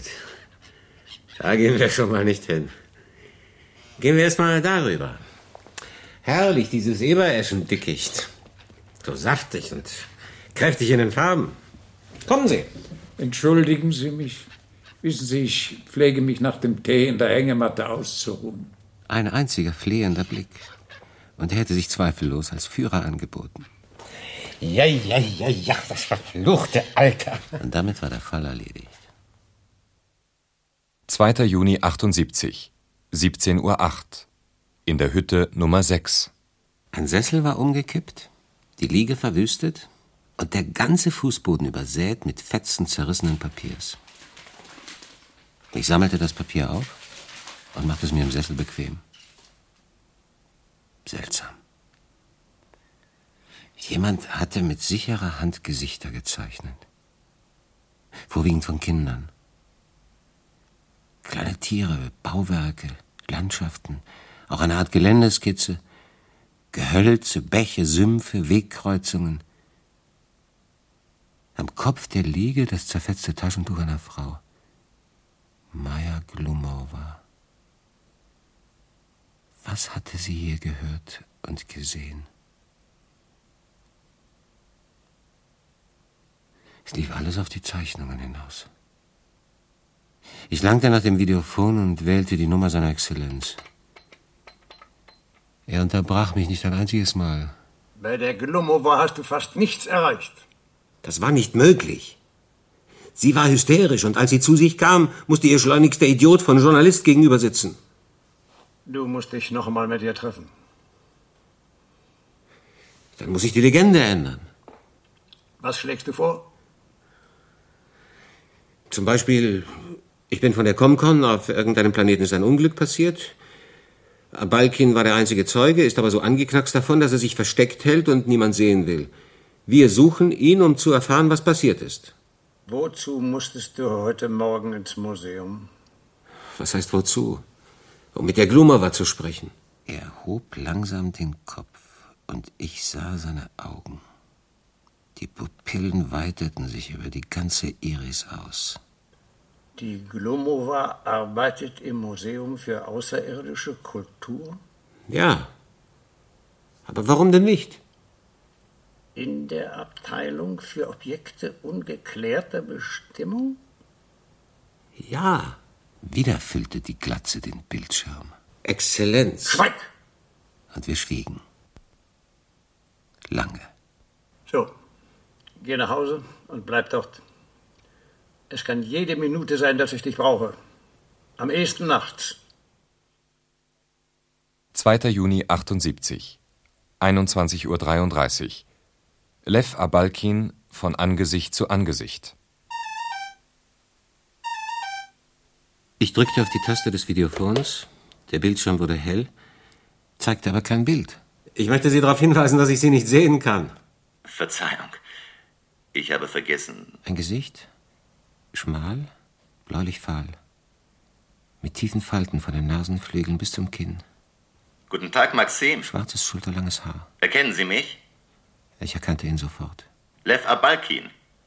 Da gehen wir schon mal nicht hin. Gehen wir erst mal darüber. Herrlich, dieses Ebereschendickicht. So saftig und kräftig in den Farben. Kommen Sie. Entschuldigen Sie mich. Wissen Sie, ich pflege mich nach dem Tee in der Hängematte auszuruhen. Ein einziger flehender Blick. Und er hätte sich zweifellos als Führer angeboten. Ja, ja, ja, ja, das verfluchte Alter. Und damit war der Fall erledigt. zweiter Juni achtundsiebzig, siebzehn Uhr acht. In der Hütte Nummer sechs. Ein Sessel war umgekippt, die Liege verwüstet und der ganze Fußboden übersät mit Fetzen zerrissenen Papiers. Ich sammelte das Papier auf und machte es mir im Sessel bequem. Seltsam. Jemand hatte mit sicherer Hand Gesichter gezeichnet. Vorwiegend von Kindern. Kleine Tiere, Bauwerke, Landschaften, auch eine Art Geländeskizze, Gehölze, Bäche, Sümpfe, Wegkreuzungen. Am Kopf der Liege das zerfetzte Taschentuch einer Frau. Maja Glumova. Was hatte sie hier gehört und gesehen? Es lief alles auf die Zeichnungen hinaus. Ich langte nach dem Videophon und wählte die Nummer seiner Exzellenz. Er unterbrach mich nicht ein einziges Mal. Bei der Glumova hast du fast nichts erreicht. Das war nicht möglich. Sie war hysterisch und als sie zu sich kam, musste ihr schleunigst der Idiot von Journalist gegenüber sitzen. Du musst dich noch einmal mit ihr treffen. Dann muss ich die Legende ändern. Was schlägst du vor? Zum Beispiel, ich bin von der Comcon, auf irgendeinem Planeten ist ein Unglück passiert. Abalkin war der einzige Zeuge, ist aber so angeknackst davon, dass er sich versteckt hält und niemand sehen will. Wir suchen ihn, um zu erfahren, was passiert ist. Wozu musstest du heute Morgen ins Museum? Was heißt wozu? Um mit der Glumova zu sprechen. Er hob langsam den Kopf und ich sah seine Augen. Die Pupillen weiteten sich über die ganze Iris aus. Die Glumova arbeitet im Museum für außerirdische Kultur? Ja. Aber warum denn nicht? In der Abteilung für Objekte ungeklärter Bestimmung? Ja. Wieder füllte die Glatze den Bildschirm. Exzellenz. Schweig! Und wir schwiegen. Lange. So, geh nach Hause und bleib dort. Es kann jede Minute sein, dass ich dich brauche. Am ehesten nachts. zweiter Juni achtundsiebzig, einundzwanzig Uhr dreiunddreißig. Lew Abalkin von Angesicht zu Angesicht. Ich drückte auf die Taste des Videophons. Der Bildschirm wurde hell, zeigte aber kein Bild. Ich möchte Sie darauf hinweisen, dass ich Sie nicht sehen kann. Verzeihung. Ich habe vergessen. Ein Gesicht, schmal, bläulich fahl, mit tiefen Falten von den Nasenflügeln bis zum Kinn. Guten Tag, Maxim. Schwarzes, schulterlanges Haar. Erkennen Sie mich? Ich erkannte ihn sofort. Lew Abalkin.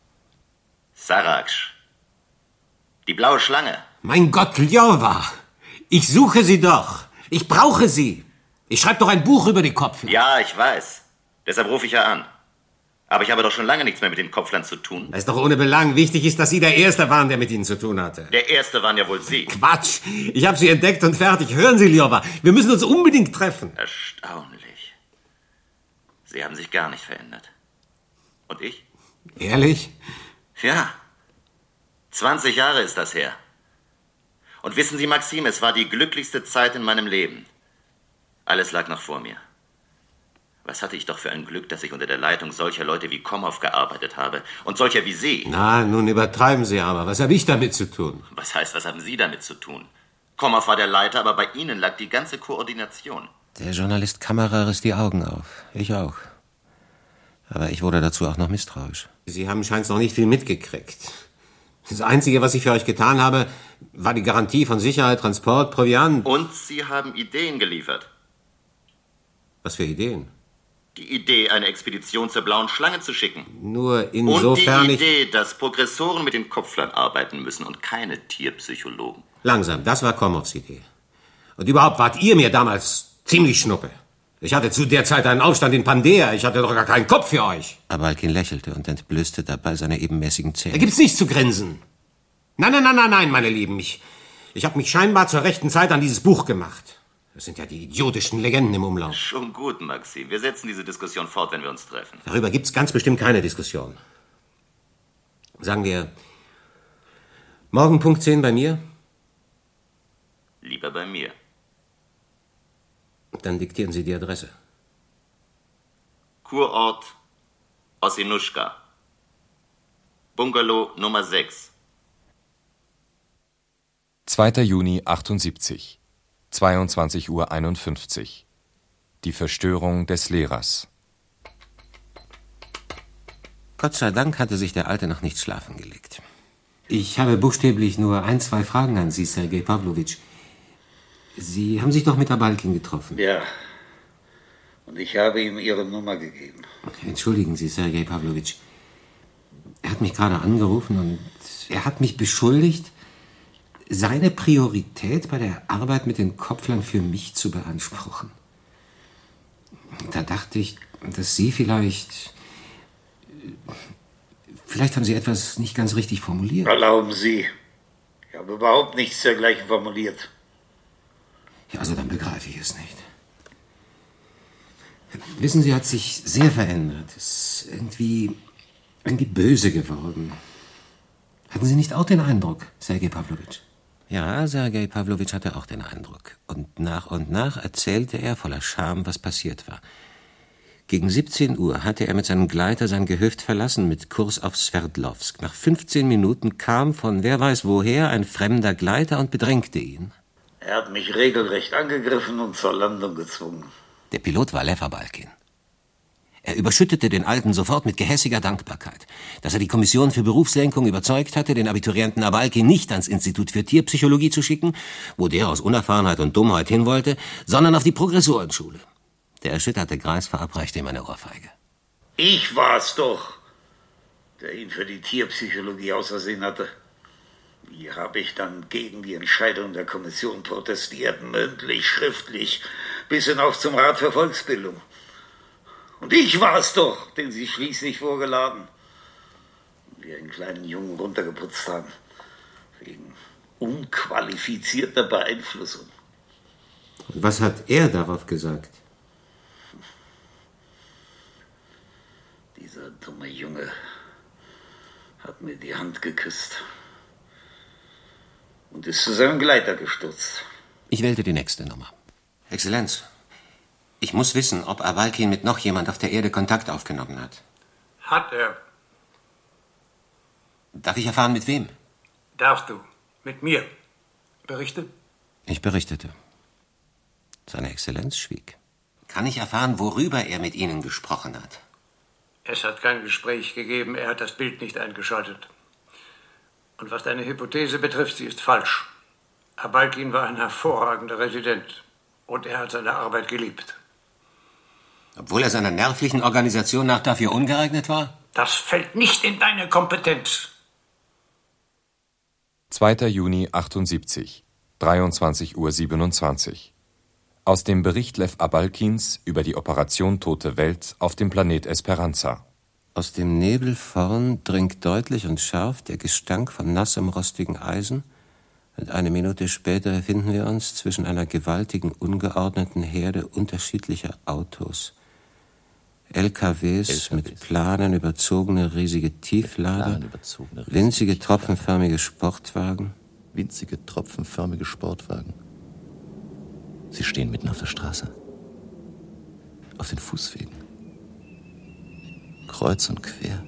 Saraksch. Die blaue Schlange. Mein Gott, Ljowa! Ich suche Sie doch! Ich brauche Sie! Ich schreibe doch ein Buch über die Kopfler. Ja, ich weiß. Deshalb rufe ich ja an. Aber ich habe doch schon lange nichts mehr mit den Kopflern zu tun. Das ist doch ohne Belang. Wichtig ist, dass Sie der Erste waren, der mit Ihnen zu tun hatte. Der Erste waren ja wohl Sie. Quatsch! Ich habe Sie entdeckt und fertig. Hören Sie, Ljowa, wir müssen uns unbedingt treffen. Erstaunlich. Sie haben sich gar nicht verändert. Und ich? Ehrlich? Ja. zwanzig Jahre ist das her. Und wissen Sie, Maxim, es war die glücklichste Zeit in meinem Leben. Alles lag noch vor mir. Was hatte ich doch für ein Glück, dass ich unter der Leitung solcher Leute wie Komov gearbeitet habe. Und solcher wie Sie. Na, nun übertreiben Sie aber. Was habe ich damit zu tun? Was heißt, was haben Sie damit zu tun? Komov war der Leiter, aber bei Ihnen lag die ganze Koordination. Der Journalist Kammerer riss die Augen auf. Ich auch. Aber ich wurde dazu auch noch misstrauisch. Sie haben scheinbar noch nicht viel mitgekriegt. Das Einzige, was ich für euch getan habe, war die Garantie von Sicherheit, Transport, Proviant. Und Sie haben Ideen geliefert. Was für Ideen? Die Idee, eine Expedition zur Blauen Schlange zu schicken. Nur insofern Und die ich... Idee, dass Progressoren mit den Kopflern arbeiten müssen und keine Tierpsychologen. Langsam, das war Komovs Idee. Und überhaupt wart ihr mir damals ziemlich schnuppe. Ich hatte zu der Zeit einen Aufstand in Pandea. Ich hatte doch gar keinen Kopf für euch. Abalkin lächelte und entblößte dabei seine ebenmäßigen Zähne. Da gibt's nichts zu grinsen. Nein, nein, nein, nein, nein, meine Lieben. Ich, ich habe mich scheinbar zur rechten Zeit an dieses Buch gemacht. Das sind ja die idiotischen Legenden im Umlauf. Schon gut, Maxi. Wir setzen diese Diskussion fort, wenn wir uns treffen. Darüber gibt's ganz bestimmt keine Diskussion. Sagen wir, morgen Punkt zehn bei mir? Lieber bei mir. Dann diktieren Sie die Adresse. Kurort Ossinuschka. Bungalow Nummer sechs. zweiter Juni achtundsiebzig, zweiundzwanzig Uhr einundfünfzig. Die Verstörung des Lehrers. Gott sei Dank hatte sich der Alte noch nicht schlafen gelegt. Ich habe buchstäblich nur ein, zwei Fragen an Sie, Sergej Pawlowitsch. Sie haben sich doch mit Abalkin getroffen. Ja. Und ich habe ihm Ihre Nummer gegeben. Entschuldigen Sie, Sergej Pawlowitsch. Er hat mich gerade angerufen und er hat mich beschuldigt, seine Priorität bei der Arbeit mit den Kopflern für mich zu beanspruchen. Da dachte ich, dass Sie vielleicht... Vielleicht haben Sie etwas nicht ganz richtig formuliert. Erlauben Sie. Ich habe überhaupt nichts dergleichen formuliert. Ja, also dann begreife ich es nicht. Wissen Sie, hat sich sehr verändert. Ist irgendwie, irgendwie böse geworden. Hatten Sie nicht auch den Eindruck, Sergej Pawlowitsch? Ja, Sergej Pawlowitsch hatte auch den Eindruck. Und nach und nach erzählte er voller Scham, was passiert war. Gegen siebzehn Uhr hatte er mit seinem Gleiter sein Gehöft verlassen mit Kurs auf Sverdlovsk. Nach fünfzehn Minuten kam von wer weiß woher ein fremder Gleiter und bedrängte ihn. Er hat mich regelrecht angegriffen und zur Landung gezwungen. Der Pilot war Lev Abalkin. Er überschüttete den Alten sofort mit gehässiger Dankbarkeit, dass er die Kommission für Berufslenkung überzeugt hatte, den Abiturienten Abalkin nicht ans Institut für Tierpsychologie zu schicken, wo der aus Unerfahrenheit und Dummheit hin wollte, sondern auf die Progressorenschule. Der erschütterte Greis verabreichte ihm eine Ohrfeige. Ich war's doch, der ihn für die Tierpsychologie ausersehen hatte. Wie habe ich dann gegen die Entscheidung der Kommission protestiert, mündlich, schriftlich, bis hinauf zum Rat für Volksbildung. Und ich war's doch, den sie schließlich vorgeladen und wie einen kleinen Jungen runtergeputzt haben, wegen unqualifizierter Beeinflussung. Und was hat er darauf gesagt? Dieser dumme Junge hat mir die Hand geküsst und ist zu seinem Gleiter gestürzt. Ich wählte die nächste Nummer. Exzellenz, ich muss wissen, ob Abalkin mit noch jemand auf der Erde Kontakt aufgenommen hat. Hat er. Darf ich erfahren, mit wem? Darfst du. Mit mir. Berichte? Ich berichtete. Seine Exzellenz schwieg. Kann ich erfahren, worüber er mit Ihnen gesprochen hat? Es hat kein Gespräch gegeben, er hat das Bild nicht eingeschaltet. Und was deine Hypothese betrifft, sie ist falsch. Abalkin war ein hervorragender Resident und er hat seine Arbeit geliebt. Obwohl er seiner nervlichen Organisation nach dafür ungeeignet war? Das fällt nicht in deine Kompetenz. zweiter Juni achtundsiebzig, dreiundzwanzig Uhr siebenundzwanzig. Aus dem Bericht Lev Abalkins über die Operation Tote Welt auf dem Planet Esperanza. Aus dem Nebel vorn dringt deutlich und scharf der Gestank von nassem, rostigen Eisen, und eine Minute später befinden wir uns zwischen einer gewaltigen, ungeordneten Herde unterschiedlicher Autos. L K Ws, L K Ws. Mit Planen überzogene riesige Tieflader, überzogene riesige winzige Tieflader. tropfenförmige Sportwagen. Winzige tropfenförmige Sportwagen. Sie stehen mitten auf der Straße. Auf den Fußwegen. Kreuz und quer.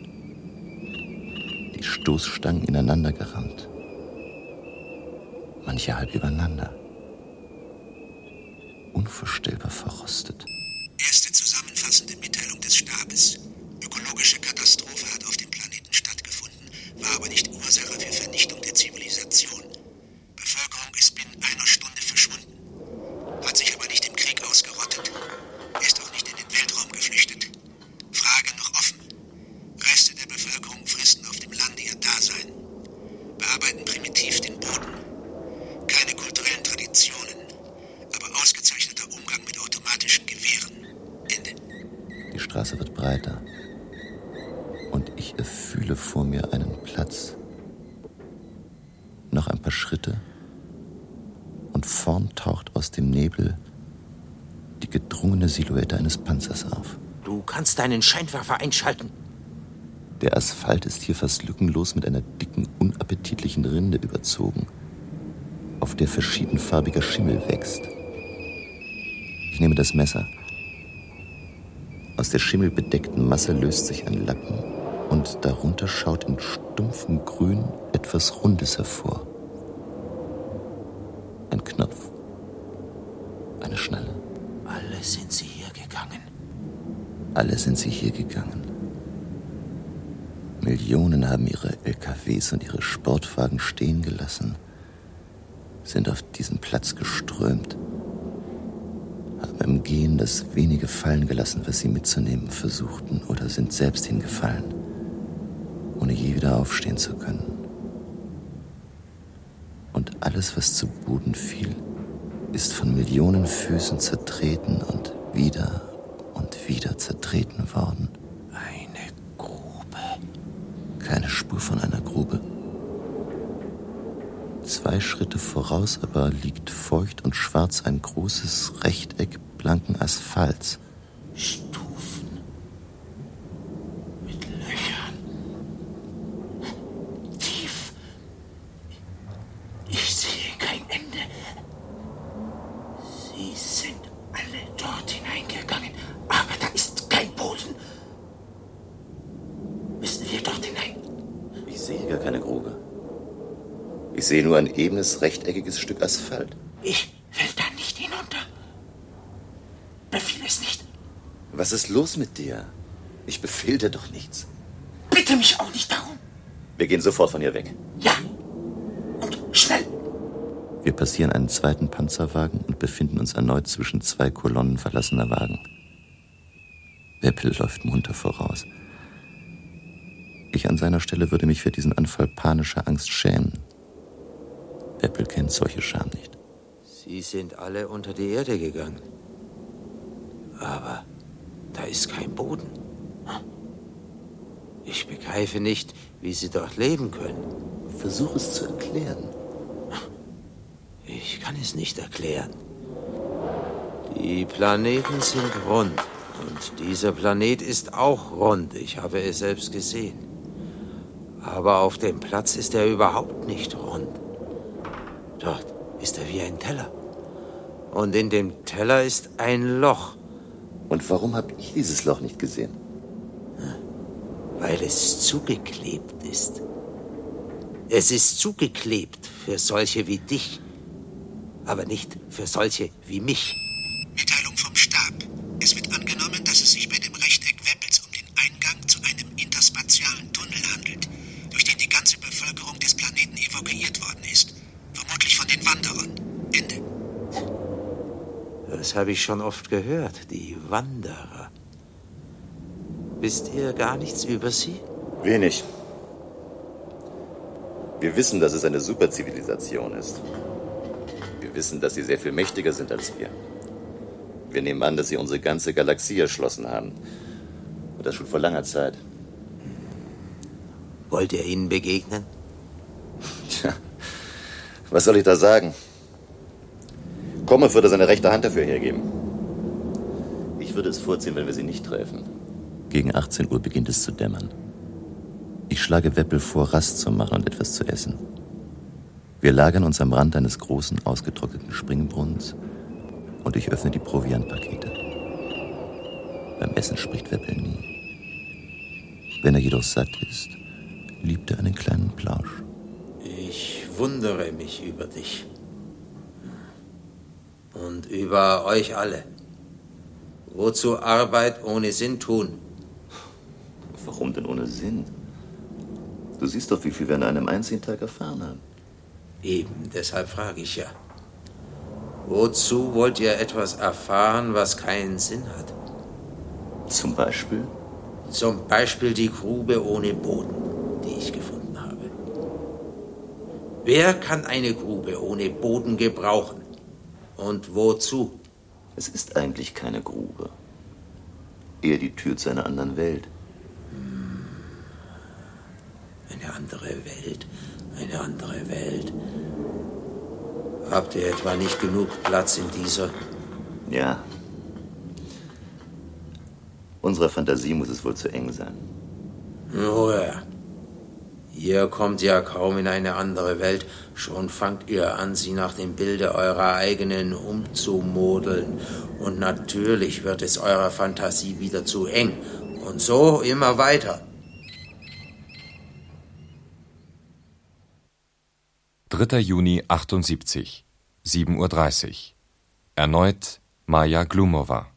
Die Stoßstangen ineinander gerammt. Manche halb übereinander. Unvorstellbar verrostet. Erste zusammenfassende Mitteilung des Stabes. Ökologische Katastrophe hat auf dem Planeten stattgefunden, war aber nicht Ursache für Vernichtung der Zivilisation. Bevölkerung ist binnen einer Stunde verschwunden. Hat sich aber nicht im Krieg ausgerottet. Ist auch nicht in den Weltraum geflüchtet. Frage noch offen. Reste der Bevölkerung fristen auf dem Lande ihr Dasein. Bearbeiten primitiv den Boden. Keine kulturellen Traditionen, aber ausgezeichneter Umgang mit automatischen Gewehren. Ende. Die Straße wird breiter. Und ich erfühle vor mir einen Platz. Noch ein paar Schritte. Und vorn taucht aus dem Nebel die gedrungene Silhouette eines Panzers auf. Du kannst deinen Scheinwerfer einschalten. Der Asphalt ist hier fast lückenlos mit einer dicken, unappetitlichen Rinde überzogen, auf der verschiedenfarbiger Schimmel wächst. Ich nehme das Messer. Aus der schimmelbedeckten Masse löst sich ein Lappen und darunter schaut in stumpfem Grün etwas Rundes hervor. Ein Knopf. Eine Schnalle. Alle sind sie hier gegangen. Alle sind sie hier gegangen. Millionen haben ihre L K Ws und ihre Sportwagen stehen gelassen, sind auf diesen Platz geströmt, haben im Gehen das wenige fallen gelassen, was sie mitzunehmen versuchten, oder sind selbst hingefallen, ohne je wieder aufstehen zu können. Und alles, was zu Boden fiel, ist von Millionen Füßen zertreten und wieder und wieder zertreten worden. Eine Grube. Keine Spur von einer Grube. Zwei Schritte voraus aber liegt feucht und schwarz ein großes Rechteck blanken Asphalts. Stufen mit Löchern. Tief. Ich sehe kein Ende. Sie sind alle dort hineingegangen, aber da ist kein Boden. Müssen wir dort hinein? Ich sehe gar keine Grube. Ich sehe nur ein ebenes, rechteckiges Stück Asphalt. Ich will da nicht hinunter. Befehl es nicht. Was ist los mit dir? Ich befehle dir doch nichts. Bitte mich auch nicht darum. Wir gehen sofort von hier weg. Ja. Und schnell. Wir passieren einen zweiten Panzerwagen und befinden uns erneut zwischen zwei Kolonnen verlassener Wagen. Weppel läuft munter voraus. Ich an seiner Stelle würde mich für diesen Anfall panischer Angst schämen. Weppel kennt solche Scham nicht. Sie sind alle unter die Erde gegangen. Aber da ist kein Boden. Ich begreife nicht, wie Sie dort leben können. Versuch es zu erklären. Ich kann es nicht erklären. Die Planeten sind rund. Und dieser Planet ist auch rund. Ich habe es selbst gesehen. Aber auf dem Platz ist er überhaupt nicht rund. Dort ist er wie ein Teller. Und in dem Teller ist ein Loch. Und warum habe ich dieses Loch nicht gesehen? Weil es zugeklebt ist. Es ist zugeklebt für solche wie dich, aber nicht für solche wie mich. Mitteilung vom Stab. Es wird angenommen, dass es sich bei dem Rechteck Weppels um den Eingang zu einem interspatialen Tunnel handelt, durch den die ganze Bevölkerung des Planeten evakuiert worden ist. Vermutlich von den Wanderern. Ende. Das habe ich schon oft gehört, die Wanderer. Wisst ihr gar nichts über sie? Wenig. Wir wissen, dass es eine Superzivilisation ist. Wir wissen, dass sie sehr viel mächtiger sind als wir. Wir nehmen an, dass sie unsere ganze Galaxie erschlossen haben. Und das schon vor langer Zeit. Wollt ihr ihnen begegnen? Tja, was soll ich da sagen? Komme würde seine rechte Hand dafür hergeben. Ich würde es vorziehen, wenn wir sie nicht treffen. Gegen achtzehn Uhr beginnt es zu dämmern. Ich schlage Weppel vor, Rast zu machen und etwas zu essen. Wir lagern uns am Rand eines großen, ausgetrockneten Springbrunnens und ich öffne die Proviantpakete. Beim Essen spricht Weppel nie. Wenn er jedoch satt ist, liebt er einen kleinen Plausch. Ich wundere mich über dich. Und über euch alle. Wozu Arbeit ohne Sinn tun? Warum denn ohne Sinn? Du siehst doch, wie viel wir an einem einzigen Tag erfahren haben. Eben, deshalb frage ich ja. Wozu wollt ihr etwas erfahren, was keinen Sinn hat? Zum Beispiel? Zum Beispiel die Grube ohne Boden, die ich gefunden habe. Wer kann eine Grube ohne Boden gebrauchen? Und wozu? Es ist eigentlich keine Grube. Eher die Tür zu einer anderen Welt. Eine andere Welt, eine andere Welt. Habt ihr etwa nicht genug Platz in dieser? Ja. Unserer Fantasie muss es wohl zu eng sein. Oh ja. Ihr kommt ja kaum in eine andere Welt, schon fangt ihr an, sie nach dem Bilde eurer eigenen umzumodeln. Und natürlich wird es eurer Fantasie wieder zu eng. Und so immer weiter. dritter Juni achtundsiebzig, sieben Uhr dreißig. Erneut Maja Glumova.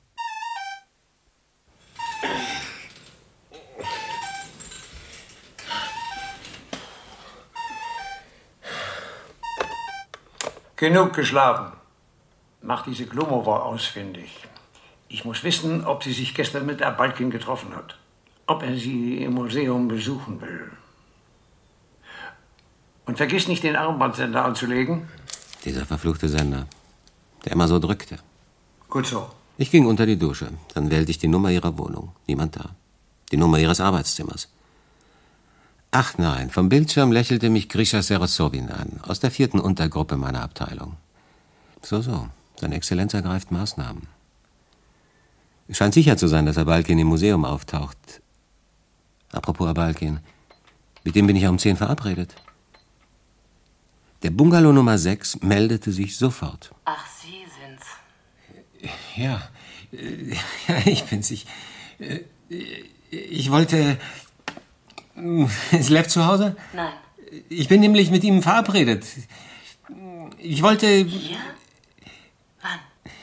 Genug geschlafen. Mach diese Glumova ausfindig. Ich muss wissen, ob sie sich gestern mit Abalkin getroffen hat. Ob er sie im Museum besuchen will. Und vergiss nicht, den Armbandsender anzulegen. Dieser verfluchte Sender, der immer so drückte. Gut so. Ich ging unter die Dusche. Dann wählte ich die Nummer ihrer Wohnung. Niemand da. Die Nummer ihres Arbeitszimmers. Ach nein, vom Bildschirm lächelte mich Grisha Serosowin an, aus der vierten Untergruppe meiner Abteilung. So, so, seine Exzellenz ergreift Maßnahmen. Es scheint sicher zu sein, dass Abalkin im Museum auftaucht. Apropos Abalkin, mit dem bin ich um zehn verabredet. Der Bungalow Nummer sechs meldete sich sofort. Ach, Sie sind's. Ja, ja, ich bin's. Ich, ich wollte... Ist Lev zu Hause? Nein. Ich bin nämlich mit ihm verabredet. Ich wollte... Hier? Wann?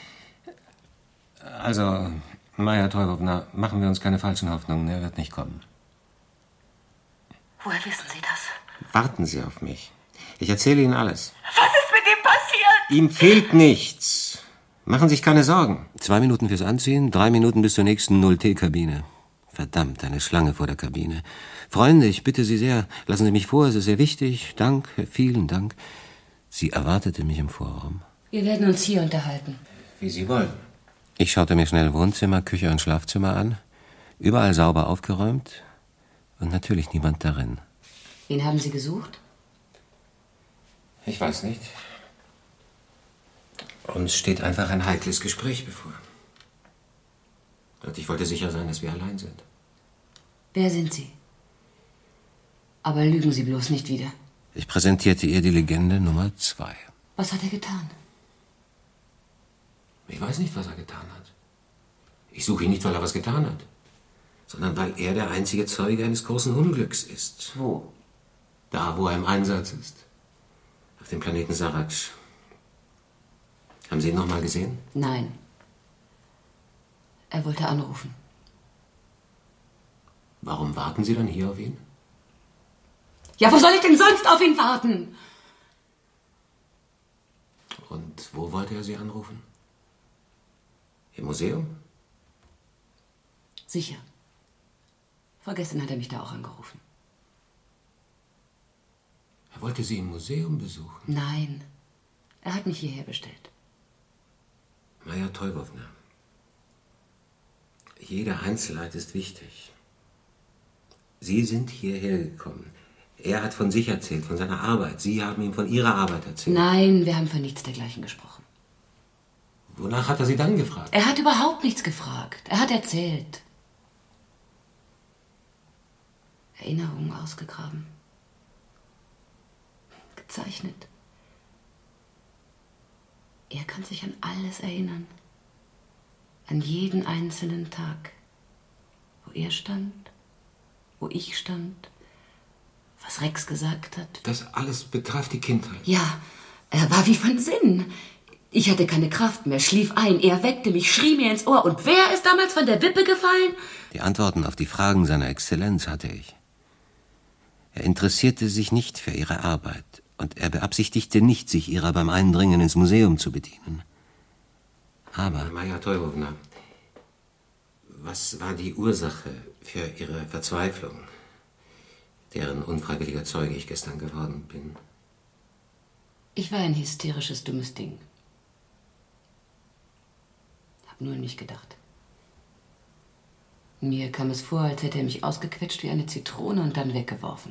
Also, Maja Teurowna, machen wir uns keine falschen Hoffnungen. Er wird nicht kommen. Woher wissen Sie das? Warten Sie auf mich. Ich erzähle Ihnen alles. Was ist mit ihm passiert? Ihm fehlt nichts. Machen Sie sich keine Sorgen. Zwei Minuten fürs Anziehen, drei Minuten bis zur nächsten null T Kabine. Verdammt, eine Schlange vor der Kabine. Freunde, ich bitte Sie sehr, lassen Sie mich vor, es ist sehr wichtig. Dank, vielen Dank. Sie erwartete mich im Vorraum. Wir werden uns hier unterhalten. Wie Sie wollen. Ich schaute mir schnell Wohnzimmer, Küche und Schlafzimmer an. Überall sauber aufgeräumt und natürlich niemand darin. Wen haben Sie gesucht? Ich weiß nicht. Uns steht einfach ein heikles Gespräch bevor. Und ich wollte sicher sein, dass wir allein sind. Wer sind Sie? Aber lügen Sie bloß nicht wieder. Ich präsentierte ihr die Legende Nummer zwei. Was hat er getan? Ich weiß nicht, was er getan hat. Ich suche ihn nicht, weil er was getan hat, sondern weil er der einzige Zeuge eines großen Unglücks ist. Wo? Da, wo er im Einsatz ist. Auf dem Planeten Saraj. Haben Sie ihn noch mal gesehen? Nein. Er wollte anrufen. Warum warten Sie dann hier auf ihn? Ja, wo soll ich denn sonst auf ihn warten? Und wo wollte er Sie anrufen? Im Museum? Sicher. Vorgestern hat er mich da auch angerufen. Er wollte Sie im Museum besuchen? Nein. Er hat mich hierher bestellt. Maja Teurowna, jede Einzelheit ist wichtig. Sie sind hierher gekommen. Er hat von sich erzählt, von seiner Arbeit. Sie haben ihm von Ihrer Arbeit erzählt. Nein, wir haben von nichts dergleichen gesprochen. Wonach hat er Sie dann gefragt? Er hat überhaupt nichts gefragt. Er hat erzählt. Erinnerungen ausgegraben. Gezeichnet. Er kann sich an alles erinnern. An jeden einzelnen Tag. Wo er stand, wo ich stand, was Rex gesagt hat. Das alles betraf die Kindheit. Ja, er war wie von Sinn. Ich hatte keine Kraft mehr, schlief ein. Er weckte mich, schrie mir ins Ohr. Und wer ist damals von der Wippe gefallen? Die Antworten auf die Fragen seiner Exzellenz hatte ich. Er interessierte sich nicht für ihre Arbeit. Und er beabsichtigte nicht, sich ihrer beim Eindringen ins Museum zu bedienen. Aber... Maja Teurowna, was war die Ursache für Ihre Verzweiflung, deren unfreiwilliger Zeuge ich gestern geworden bin? Ich war ein hysterisches, dummes Ding. Hab nur an mich gedacht. Mir kam es vor, als hätte er mich ausgequetscht wie eine Zitrone und dann weggeworfen.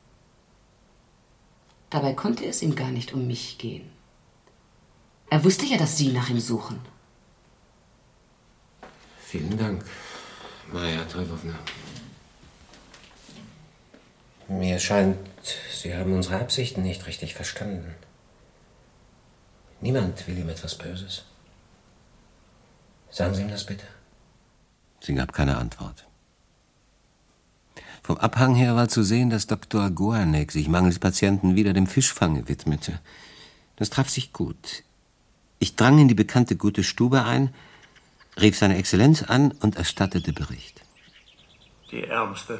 Dabei konnte es ihm gar nicht um mich gehen. Er wusste ja, dass Sie nach ihm suchen. Vielen Dank, Maja Teurowna. Mir scheint, Sie haben unsere Absichten nicht richtig verstanden. Niemand will ihm etwas Böses. Sagen Sie ihm das bitte. Sie gab keine Antwort. Vom Abhang her war zu sehen, dass Doktor Goanek sich mangels Patienten wieder dem Fischfange widmete. Das traf sich gut. Ich drang in die bekannte gute Stube ein, rief seine Exzellenz an und erstattete Bericht. Die Ärmste.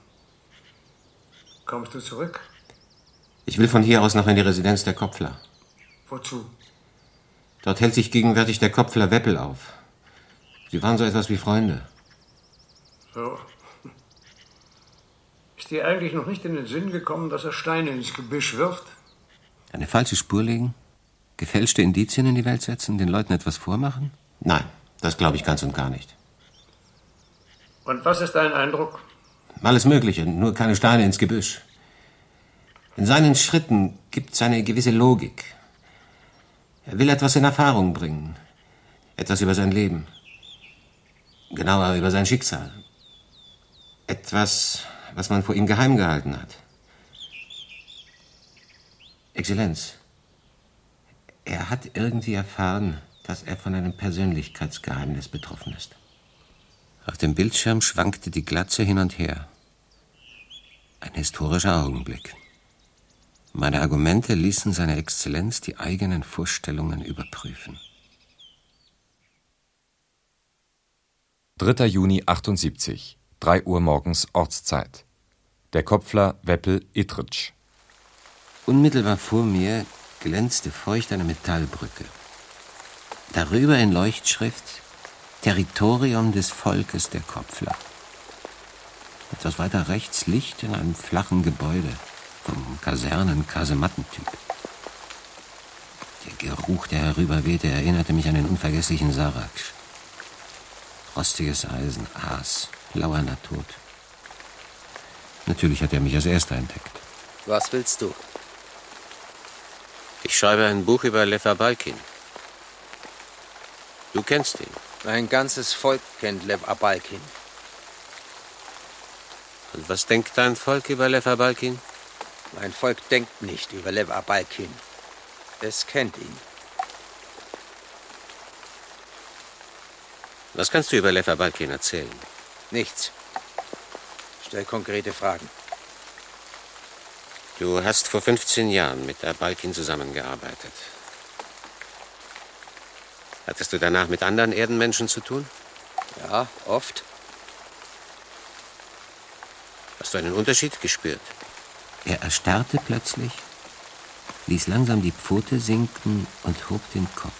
Kommst du zurück? Ich will von hier aus noch in die Residenz der Kopfler. Wozu? Dort hält sich gegenwärtig der Kopfler Weppel auf. Sie waren so etwas wie Freunde. So. Ist Ist dir eigentlich noch nicht in den Sinn gekommen, dass er Steine ins Gebüsch wirft? Eine falsche Spur legen? Gefälschte Indizien in die Welt setzen? Den Leuten etwas vormachen? Nein, das glaube ich ganz und gar nicht. Und was ist dein Eindruck? Alles Mögliche, nur keine Steine ins Gebüsch. In seinen Schritten gibt es eine gewisse Logik. Er will etwas in Erfahrung bringen. Etwas über sein Leben. Genauer über sein Schicksal. Etwas, was man vor ihm geheim gehalten hat. Exzellenz, er hat irgendwie erfahren, dass er von einem Persönlichkeitsgeheimnis betroffen ist. Auf dem Bildschirm schwankte die Glatze hin und her. Ein historischer Augenblick. Meine Argumente ließen seine Exzellenz die eigenen Vorstellungen überprüfen. dritter Juni achtundsiebzig, drei Uhr morgens Ortszeit. Der Kopfler Weppel-Ittritsch. Unmittelbar vor mir glänzte feucht eine Metallbrücke. Darüber in Leuchtschrift Territorium des Volkes der Kopfler. Etwas weiter rechts Licht in einem flachen Gebäude vom Kasernen-Kasemattentyp. Der Geruch, der herüberwehte, erinnerte mich an den unvergesslichen Saraksch. Rostiges Eisen, Aas, lauernder Tod. Natürlich hat er mich als Erster entdeckt. Was willst du? Ich schreibe ein Buch über Lev Abalkin. Du kennst ihn. Ein ganzes Volk kennt Lev Abalkin. Und was denkt dein Volk über Lev Abalkin? Mein Volk denkt nicht über Lev Abalkin. Es kennt ihn. Was kannst du über Lev Abalkin erzählen? Nichts. Stell konkrete Fragen. Du hast vor fünfzehn Jahren mit Abalkin zusammengearbeitet. Hattest du danach mit anderen Erdenmenschen zu tun? Ja, oft. Hast du einen Unterschied gespürt? Er erstarrte plötzlich, ließ langsam die Pfote sinken und hob den Kopf.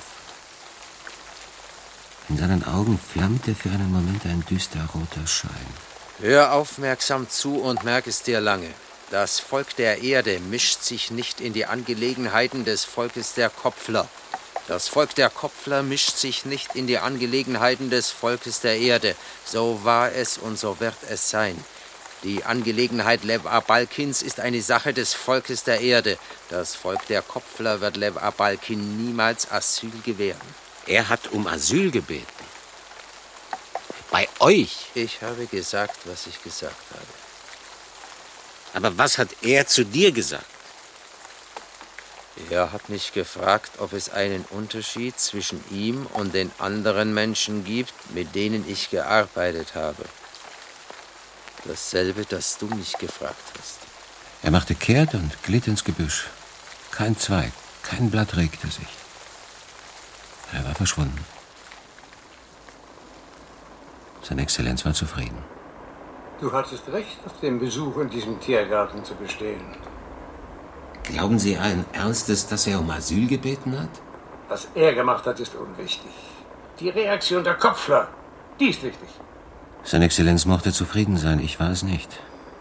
In seinen Augen flammte für einen Moment ein düsterroter Schein. Hör aufmerksam zu und merk es dir lange. Das Volk der Erde mischt sich nicht in die Angelegenheiten des Volkes der Kopfler. Das Volk der Kopfler mischt sich nicht in die Angelegenheiten des Volkes der Erde. So war es und so wird es sein. Die Angelegenheit Lev Abalkins ist eine Sache des Volkes der Erde. Das Volk der Kopfler wird Lev Abalkin niemals Asyl gewähren. Er hat um Asyl gebeten. Bei euch? Ich habe gesagt, was ich gesagt habe. Aber was hat er zu dir gesagt? Er hat mich gefragt, ob es einen Unterschied zwischen ihm und den anderen Menschen gibt, mit denen ich gearbeitet habe. Dasselbe, das du mich gefragt hast. Er machte kehrt und glitt ins Gebüsch. Kein Zweig, kein Blatt regte sich. Er war verschwunden. Seine Exzellenz war zufrieden. Du hattest recht, auf den Besuch in diesem Tiergarten zu bestehen. Glauben Sie allen Ernstes, dass er um Asyl gebeten hat? Was er gemacht hat, ist unwichtig. Die Reaktion der Kopfler, die ist wichtig. Seine Exzellenz mochte zufrieden sein, ich war es nicht.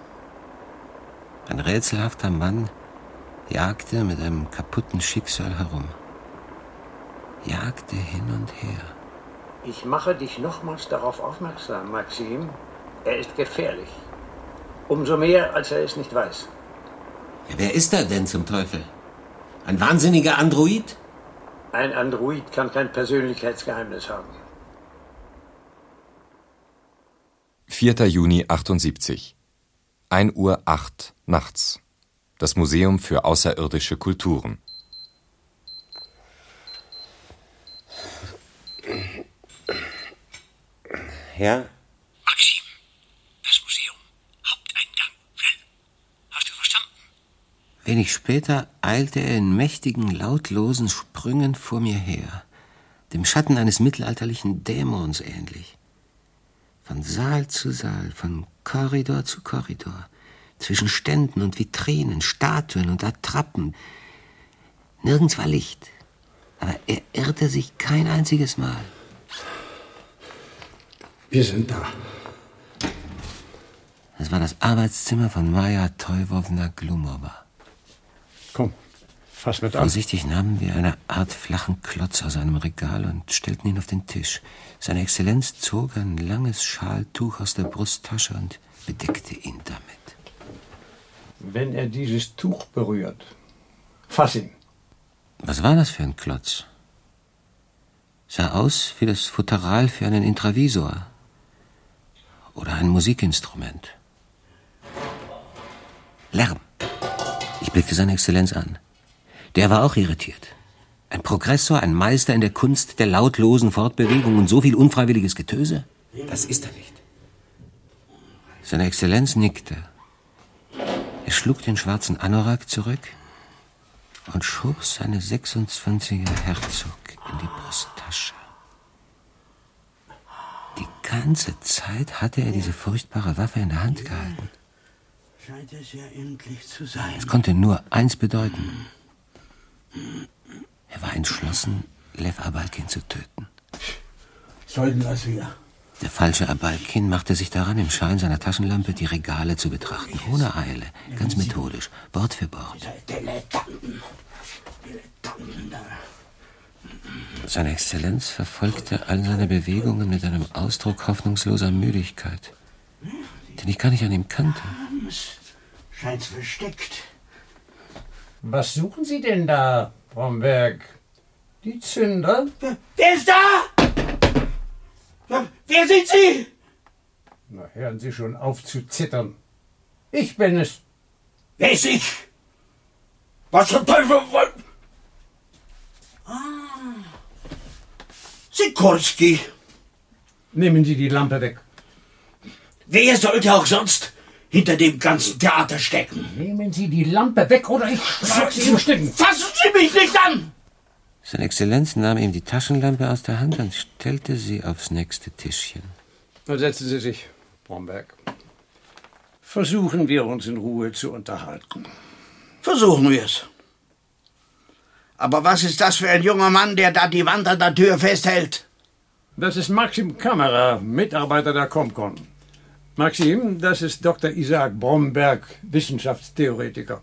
Ein rätselhafter Mann jagte mit einem kaputten Schicksal herum. Jagte hin und her. Ich mache dich nochmals darauf aufmerksam, Maxim. Er ist gefährlich. Umso mehr, als er es nicht weiß. Ja, wer ist er denn zum Teufel? Ein wahnsinniger Android? Ein Android kann kein Persönlichkeitsgeheimnis haben. vierter Juni achtundsiebzig, ein Uhr acht nachts. Das Museum für außerirdische Kulturen. Ja? Maxim, das Museum. Haupteingang. Schnell. Hast du verstanden? Wenig später eilte er in mächtigen, lautlosen Sprüngen vor mir her, dem Schatten eines mittelalterlichen Dämons ähnlich. Von Saal zu Saal, von Korridor zu Korridor, zwischen Ständen und Vitrinen, Statuen und Attrappen. Nirgends war Licht, aber er irrte sich kein einziges Mal. Wir sind da. Das war das Arbeitszimmer von Maja Teuwowna Glumova. Komm, fass mit an. Vorsichtig nahmen wir eine Art flachen Klotz aus einem Regal und stellten ihn auf den Tisch. Seine Exzellenz zog ein langes Schaltuch aus der Brusttasche und bedeckte ihn damit. Wenn er dieses Tuch berührt, fass ihn. Was war das für ein Klotz? Sah aus wie das Futteral für einen Intravisor. Oder ein Musikinstrument. Lärm. Ich blickte seine Exzellenz an. Der war auch irritiert. Ein Progressor, ein Meister in der Kunst der lautlosen Fortbewegung und so viel unfreiwilliges Getöse? Das ist er nicht. Seine Exzellenz nickte. Er schlug den schwarzen Anorak zurück und schob seine sechsundzwanziger Herzog in die Brusttasche. Die ganze Zeit hatte er diese furchtbare Waffe in der Hand gehalten. Scheint es ja endlich zu sein. Es konnte nur eins bedeuten. Er war entschlossen, Lev Abalkin zu töten. Sollten das wir? Der falsche Abalkin machte sich daran, im Schein seiner Taschenlampe die Regale zu betrachten. Ohne Eile, ganz methodisch, Wort für Wort. Dilettanten. Dilettanten da. Seine Exzellenz verfolgte all seine Bewegungen mit einem Ausdruck hoffnungsloser Müdigkeit, den ich gar nicht an ihm kannte. Scheint's versteckt. Was suchen Sie denn da, Bromberg? Die Zünder? Wer, wer ist da? Wer, wer sind Sie? Na, hören Sie schon auf zu zittern. Ich bin es. Wer ist ich? Was zum Teufel wollt... Ah. Sikorski. Nehmen Sie die Lampe weg. Wer sollte auch sonst hinter dem ganzen Theater stecken? Nehmen Sie die Lampe weg oder ich schlag Sie in Stücken. Fassen Sie mich nicht an! Seine Exzellenz nahm ihm die Taschenlampe aus der Hand und stellte sie aufs nächste Tischchen. Nun setzen Sie sich, Bromberg. Versuchen wir uns in Ruhe zu unterhalten. Versuchen wir es. Aber was ist das für ein junger Mann, der da die Wand an der Tür festhält? Das ist Maxim Kammerer, Mitarbeiter der Comcon. Maxim, das ist Doktor Isaac Bromberg, Wissenschaftstheoretiker.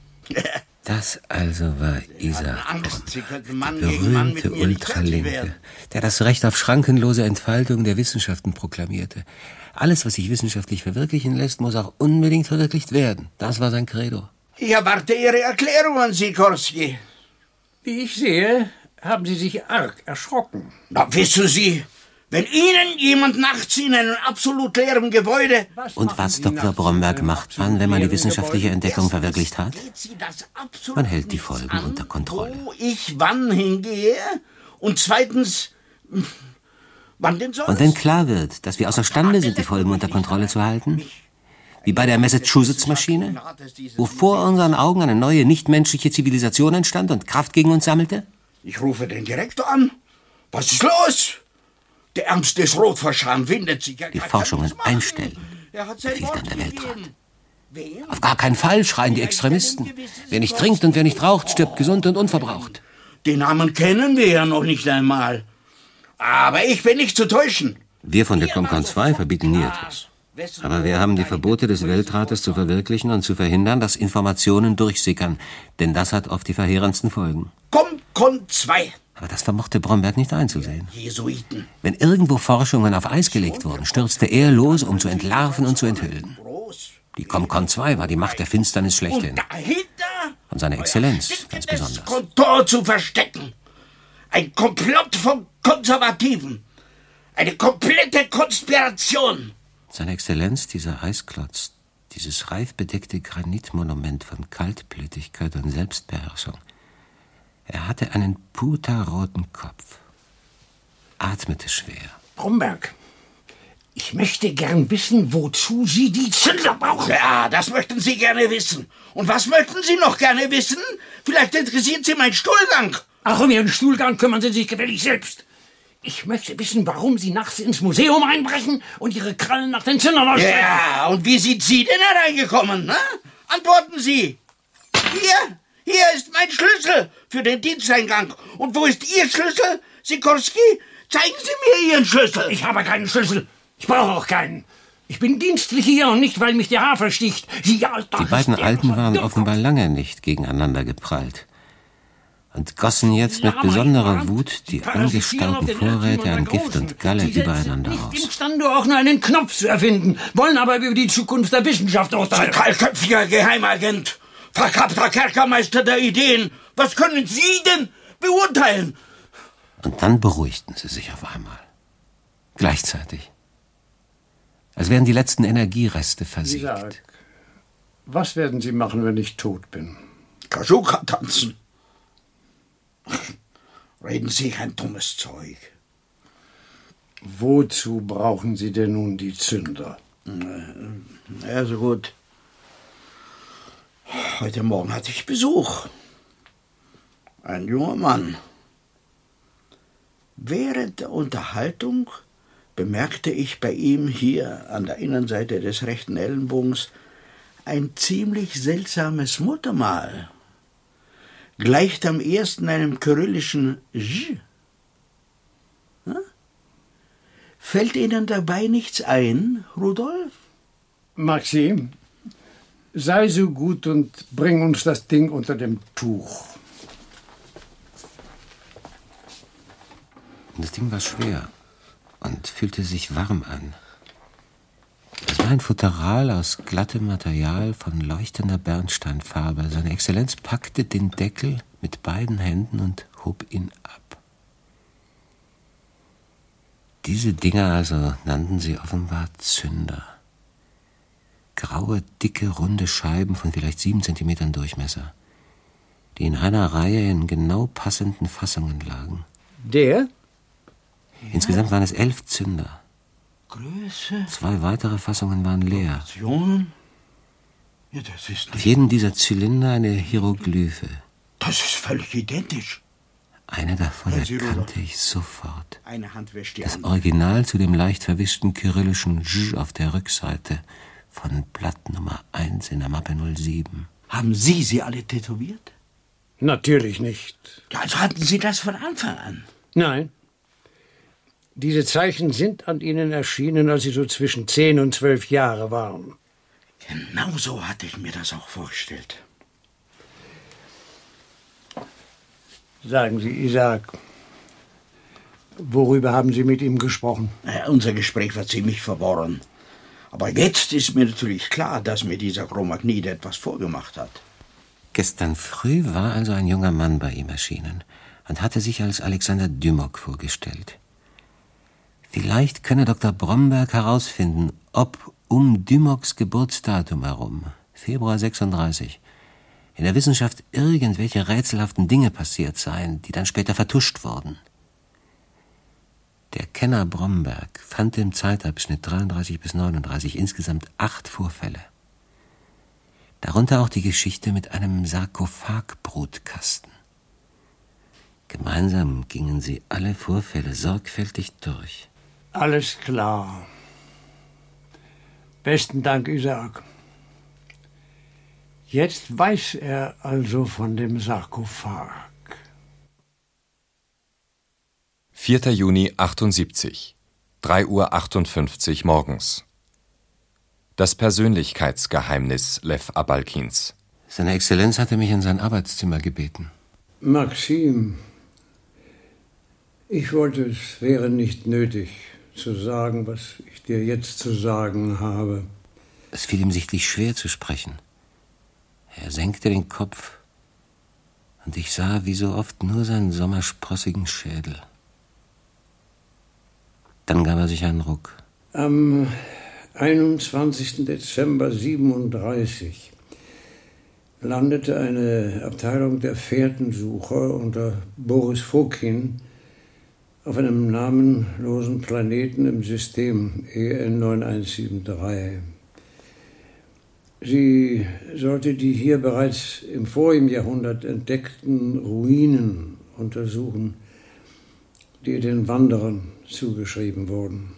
Das also war Isaac Bromberg, der berühmte Ultralinke, der das Recht auf schrankenlose Entfaltung der Wissenschaften proklamierte. Alles, was sich wissenschaftlich verwirklichen lässt, muss auch unbedingt verwirklicht werden. Das war sein Credo. Ich erwarte Ihre Erklärungen, Sikorski. Wie ich sehe, haben Sie sich arg erschrocken. Na, wissen Sie, wenn Ihnen jemand nachts in einem absolut leeren Gebäude... Und was Doktor Bromberg macht man, wenn man die wissenschaftliche Entdeckung verwirklicht hat? Man hält die Folgen unter Kontrolle. Wo ich wann hingehe und zweitens... wann denn sonst? Und wenn klar wird, dass wir außerstande sind, die Folgen unter Kontrolle zu halten? Wie bei der Massachusetts-Maschine, wo vor unseren Augen eine neue nichtmenschliche Zivilisation entstand und Kraft gegen uns sammelte? Ich rufe den Direktor an. Was ist los? Der Ärmste ist rot vor Scham, windet sich. Die Forschungen einstellen, befiehlt dann der Weltrat. Auf gar keinen Fall, schreien die Extremisten. Wer nicht trinkt und wer nicht raucht, stirbt gesund und unverbraucht. Den Namen kennen wir ja noch nicht einmal. Aber ich bin nicht zu täuschen. Wir von der Comcon zwei verbieten nie etwas. Aber wir haben die Verbote des Weltrates zu verwirklichen und zu verhindern, dass Informationen durchsickern. Denn das hat oft die verheerendsten Folgen. Comcon zwei. Aber das vermochte Bromberg nicht einzusehen. Jesuiten. Wenn irgendwo Forschungen auf Eis gelegt wurden, stürzte er los, um zu entlarven und zu enthüllen. Die Comcon zwei war die Macht der Finsternis schlechthin. Und seine Exzellenz ganz besonders. Kontor zu verstecken. Ein Komplott von Konservativen. Eine komplette Konspiration. Seine Exzellenz, dieser Eisklotz, dieses reif bedeckte Granitmonument von Kaltblütigkeit und Selbstbeherrschung. Er hatte einen puterroten Kopf, atmete schwer. Bromberg, ich möchte gern wissen, wozu Sie die Zünder brauchen. Ja, das möchten Sie gerne wissen. Und was möchten Sie noch gerne wissen? Vielleicht interessiert Sie mein Stuhlgang. Ach, um Ihren Stuhlgang kümmern Sie sich gefällig selbst. Ich möchte wissen, warum Sie nachts ins Museum einbrechen und Ihre Krallen nach den Zündern ausstrecken. Ja, und wie sind Sie denn hereingekommen? Ne? Antworten Sie. Hier, hier ist mein Schlüssel für den Diensteingang. Und wo ist Ihr Schlüssel, Sikorski? Zeigen Sie mir Ihren Schlüssel. Ich habe keinen Schlüssel. Ich brauche auch keinen. Ich bin dienstlich hier und nicht, weil mich der Hafer sticht. Sie, Alter, die beiden Alten waren offenbar lange nicht gegeneinander geprellt und gossen jetzt mit besonderer Wut die angestauten Vorräte an Gift und Galle übereinander aus. Nicht imstande, auch nur einen Knopf zu erfinden, wollen aber über die Zukunft der Wissenschaft urteilen. Kahlköpfiger Geheimagent, verkappter Kerkermeister der Ideen, was können Sie denn beurteilen? Und dann beruhigten sie sich auf einmal. Gleichzeitig. Als wären die letzten Energiereste versiegt. Isaac, was werden Sie machen, wenn ich tot bin? Kaschuka tanzen. Reden Sie ein dummes Zeug. Wozu brauchen Sie denn nun die Zünder? Ja, so gut. Heute Morgen hatte ich Besuch. Ein junger Mann. Während der Unterhaltung bemerkte ich bei ihm hier an der Innenseite des rechten Ellenbogens ein ziemlich seltsames Muttermal. Gleicht am ersten einem kyrillischen J. Hm? Fällt Ihnen dabei nichts ein, Rudolf? Maxim, sei so gut und bring uns das Ding unter dem Tuch. Das Ding war schwer und fühlte sich warm an. Es war ein Futteral aus glattem Material von leuchtender Bernsteinfarbe. Seine Exzellenz packte den Deckel mit beiden Händen und hob ihn ab. Diese Dinger also nannten sie offenbar Zünder. Graue, dicke, runde Scheiben von vielleicht sieben Zentimetern Durchmesser, die in einer Reihe in genau passenden Fassungen lagen. Der? Insgesamt waren es elf Zünder. Größe? Zwei weitere Fassungen waren leer. Proportionen? Ja, das ist Auf jedem dieser Zylinder eine Hieroglyphe. Das ist völlig identisch. Eine davon erkannte ich sofort. Eine Hand wäscht die Das andere. Original zu dem leicht verwischten kyrillischen J auf der Rückseite von Blatt Nummer eins in der Mappe null sieben. Haben Sie sie alle tätowiert? Natürlich nicht. Ja, also hatten Sie das von Anfang an? Nein. Diese Zeichen sind an Ihnen erschienen, als Sie so zwischen zehn und zwölf Jahre waren. Genau so hatte ich mir das auch vorgestellt. Sagen Sie, Isaac, worüber haben Sie mit ihm gesprochen? Ja, unser Gespräch war ziemlich verworren. Aber jetzt ist mir natürlich klar, dass mir dieser Cro-Magnon etwas vorgemacht hat. Gestern früh war also ein junger Mann bei ihm erschienen und hatte sich als Alexander Dymock vorgestellt. Vielleicht könne Doktor Bromberg herausfinden, ob um Dymocks Geburtsdatum herum, Februar sechsunddreißig, in der Wissenschaft irgendwelche rätselhaften Dinge passiert seien, die dann später vertuscht wurden. Der Kenner Bromberg fand im Zeitabschnitt dreiunddreißig bis neununddreißig insgesamt acht Vorfälle. Darunter auch die Geschichte mit einem Sarkophagbrutkasten. Gemeinsam gingen sie alle Vorfälle sorgfältig durch. Alles klar. Besten Dank, Isaac. Jetzt weiß er also von dem Sarkophag. vierter Juni achtundsiebzig, drei Uhr achtundfünfzig morgens. Das Persönlichkeitsgeheimnis Lew Abalkins. Seine Exzellenz hatte mich in sein Arbeitszimmer gebeten. Maxim, ich wollte, es wäre nicht nötig zu sagen, was ich dir jetzt zu sagen habe. Es fiel ihm sichtlich schwer zu sprechen. Er senkte den Kopf und ich sah wie so oft nur seinen sommersprossigen Schädel. Dann gab er sich einen Ruck. Am einundzwanzigsten Dezember siebenunddreißig landete eine Abteilung der Fährtensucher unter Boris Fokin auf einem namenlosen Planeten im System E N neun eins sieben drei. Sie sollte die hier bereits im vorigen Jahrhundert entdeckten Ruinen untersuchen, die den Wanderern zugeschrieben wurden.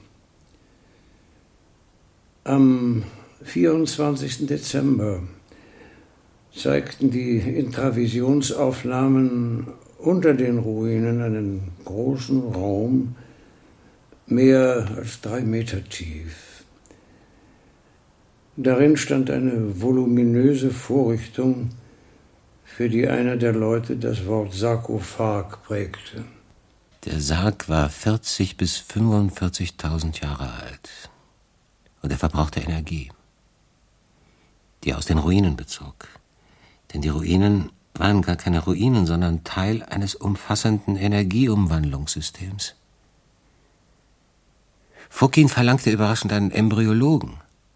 Am vierundzwanzigsten Dezember zeigten die Intravisionsaufnahmen unter den Ruinen einen großen Raum, mehr als drei Meter tief. Darin stand eine voluminöse Vorrichtung, für die einer der Leute das Wort Sarkophag prägte. Der Sarg war vierzig bis fünfundvierzigtausend Jahre alt und er verbrauchte Energie, die er aus den Ruinen bezog. Denn die Ruinen waren gar keine Ruinen, sondern Teil eines umfassenden Energieumwandlungssystems. Fokine verlangte überraschend einen Embryologen.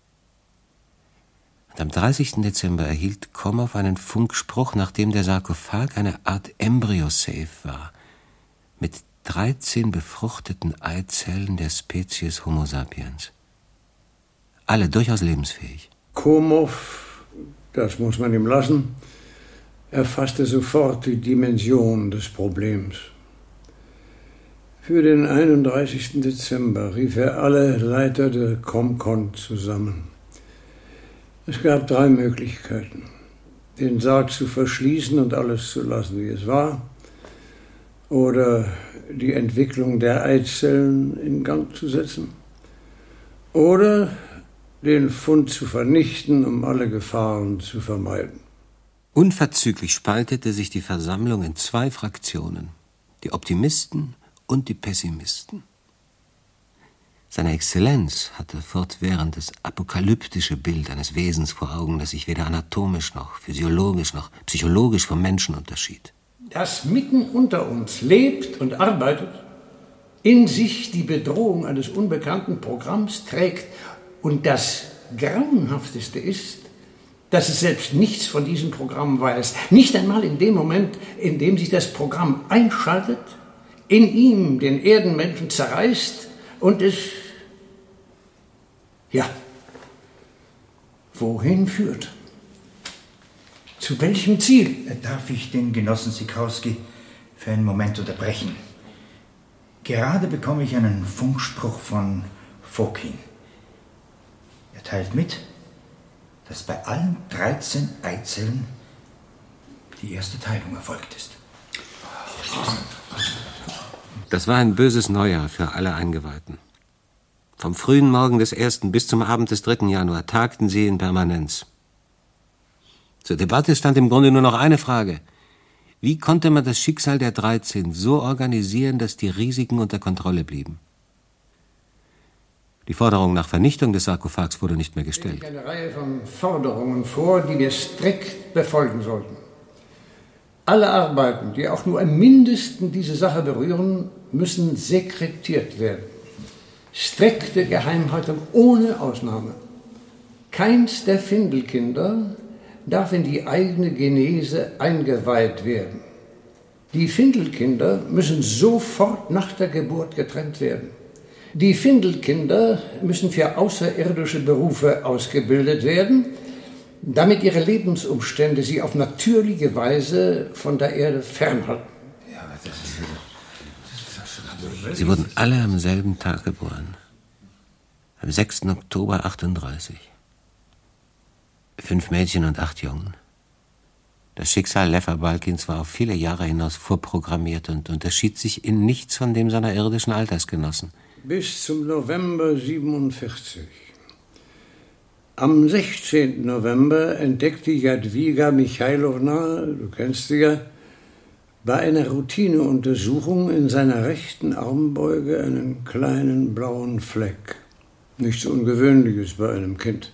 Und am dreißigsten Dezember erhielt Komow einen Funkspruch, nachdem der Sarkophag eine Art Embryo-Safe war, mit dreizehn befruchteten Eizellen der Spezies Homo sapiens. Alle durchaus lebensfähig. Komow, das muss man ihm lassen, erfasste sofort die Dimension des Problems. Für den einunddreißigsten Dezember rief er alle Leiter der Comcon zusammen. Es gab drei Möglichkeiten: den Sarg zu verschließen und alles zu lassen, wie es war, oder die Entwicklung der Eizellen in Gang zu setzen, oder den Fund zu vernichten, um alle Gefahren zu vermeiden. Unverzüglich spaltete sich die Versammlung in zwei Fraktionen, die Optimisten und die Pessimisten. Seine Exzellenz hatte fortwährend das apokalyptische Bild eines Wesens vor Augen, das sich weder anatomisch noch physiologisch noch psychologisch vom Menschen unterschied. Das mitten unter uns lebt und arbeitet, in sich die Bedrohung eines unbekannten Programms trägt. Und das Grauenhafteste ist, dass es selbst nichts von diesem Programm weiß. Nicht einmal in dem Moment, in dem sich das Programm einschaltet, in ihm den Erdenmenschen zerreißt und es, ja, wohin führt? Zu welchem Ziel? Darf ich den Genossen Sikowski für einen Moment unterbrechen? Gerade bekomme ich einen Funkspruch von Fokine. Er teilt mit, dass bei allen dreizehn Eizellen die erste Teilung erfolgt ist. Das war ein böses Neujahr für alle Eingeweihten. Vom frühen Morgen des ersten bis zum Abend des dritten Januar tagten sie in Permanenz. Zur Debatte stand im Grunde nur noch eine Frage: Wie konnte man das Schicksal der dreizehn so organisieren, dass die Risiken unter Kontrolle blieben? Die Forderung nach Vernichtung des Sarkophags wurde nicht mehr gestellt. Eine Reihe von Forderungen vor, die wir strikt befolgen sollten. Alle Arbeiten, die auch nur im Mindesten diese Sache berühren, müssen sekretiert werden. Strikte Geheimhaltung ohne Ausnahme. Keins der Findelkinder darf in die eigene Genese eingeweiht werden. Die Findelkinder müssen sofort nach der Geburt getrennt werden. Die Findelkinder müssen für außerirdische Berufe ausgebildet werden, damit ihre Lebensumstände sie auf natürliche Weise von der Erde fernhalten. Sie wurden alle am selben Tag geboren, am sechsten Oktober achtunddreißig. Fünf Mädchen und acht Jungen. Das Schicksal Lew Abalkins war auf viele Jahre hinaus vorprogrammiert und unterschied sich in nichts von dem seiner irdischen Altersgenossen. Bis zum November siebenundvierzig. Am sechzehnten November entdeckte Jadwiga Michailowna, du kennst sie ja, bei einer Routineuntersuchung in seiner rechten Armbeuge einen kleinen blauen Fleck. Nichts Ungewöhnliches bei einem Kind.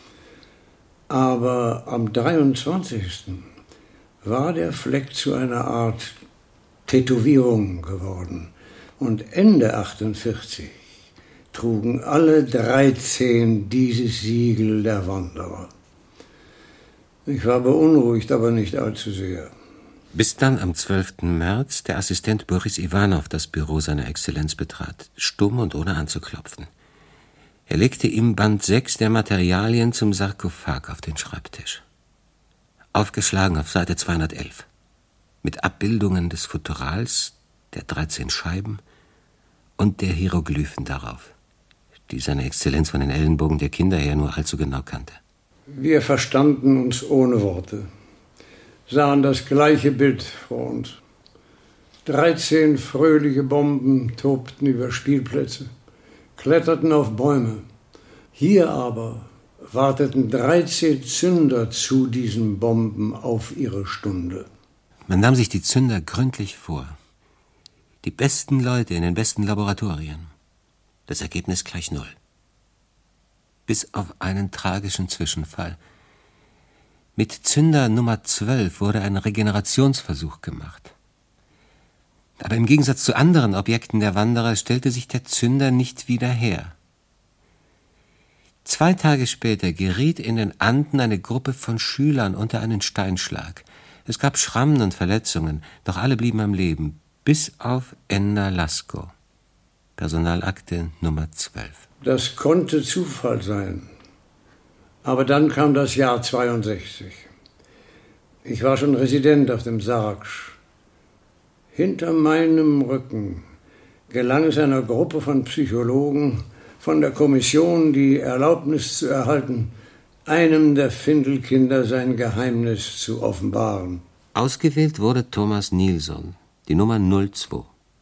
Aber am dreiundzwanzigsten war der Fleck zu einer Art Tätowierung geworden. Und Ende achtundvierzig trugen alle dreizehn dieses Siegel der Wanderer. Ich war beunruhigt, aber nicht allzu sehr. Bis dann am zwölften März der Assistent Boris Iwanow das Büro seiner Exzellenz betrat, stumm und ohne anzuklopfen. Er legte ihm Band sechs der Materialien zum Sarkophag auf den Schreibtisch. Aufgeschlagen auf Seite zweihundertelf. Mit Abbildungen des Futterals, der dreizehn Scheiben und der Hieroglyphen darauf, die seine Exzellenz von den Ellenbogen der Kinder her nur allzu genau kannte. Wir verstanden uns ohne Worte, sahen das gleiche Bild vor uns. Dreizehn fröhliche Bomben tobten über Spielplätze, kletterten auf Bäume. Hier aber warteten dreizehn Zünder zu diesen Bomben auf ihre Stunde. Man nahm sich die Zünder gründlich vor. Die besten Leute in den besten Laboratorien. Das Ergebnis gleich null. Bis auf einen tragischen Zwischenfall. Mit Zünder Nummer zwölf wurde ein Regenerationsversuch gemacht. Aber im Gegensatz zu anderen Objekten der Wanderer stellte sich der Zünder nicht wieder her. Zwei Tage später geriet in den Anden eine Gruppe von Schülern unter einen Steinschlag. Es gab Schrammen und Verletzungen, doch alle blieben am Leben, bis auf Enna Lasko. Personalakte Nummer zwölf. Das konnte Zufall sein. Aber dann kam das Jahr zweiundsechzig. Ich war schon Resident auf dem Sargsch. Hinter meinem Rücken gelang es einer Gruppe von Psychologen von der Kommission, die Erlaubnis zu erhalten, einem der Findelkinder sein Geheimnis zu offenbaren. Ausgewählt wurde Thomas Nilsson, die Nummer null zwei.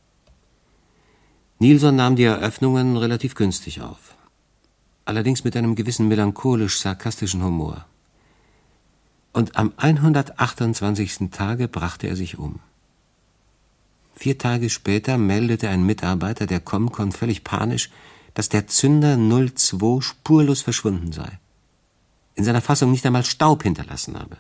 Nilsson nahm die Eröffnungen relativ günstig auf. Allerdings mit einem gewissen melancholisch-sarkastischen Humor. Und am hundertachtundzwanzigsten Tage brachte er sich um. Vier Tage später meldete ein Mitarbeiter der Comcon völlig panisch, dass der Zünder null zwei spurlos verschwunden sei. In seiner Fassung nicht einmal Staub hinterlassen habe.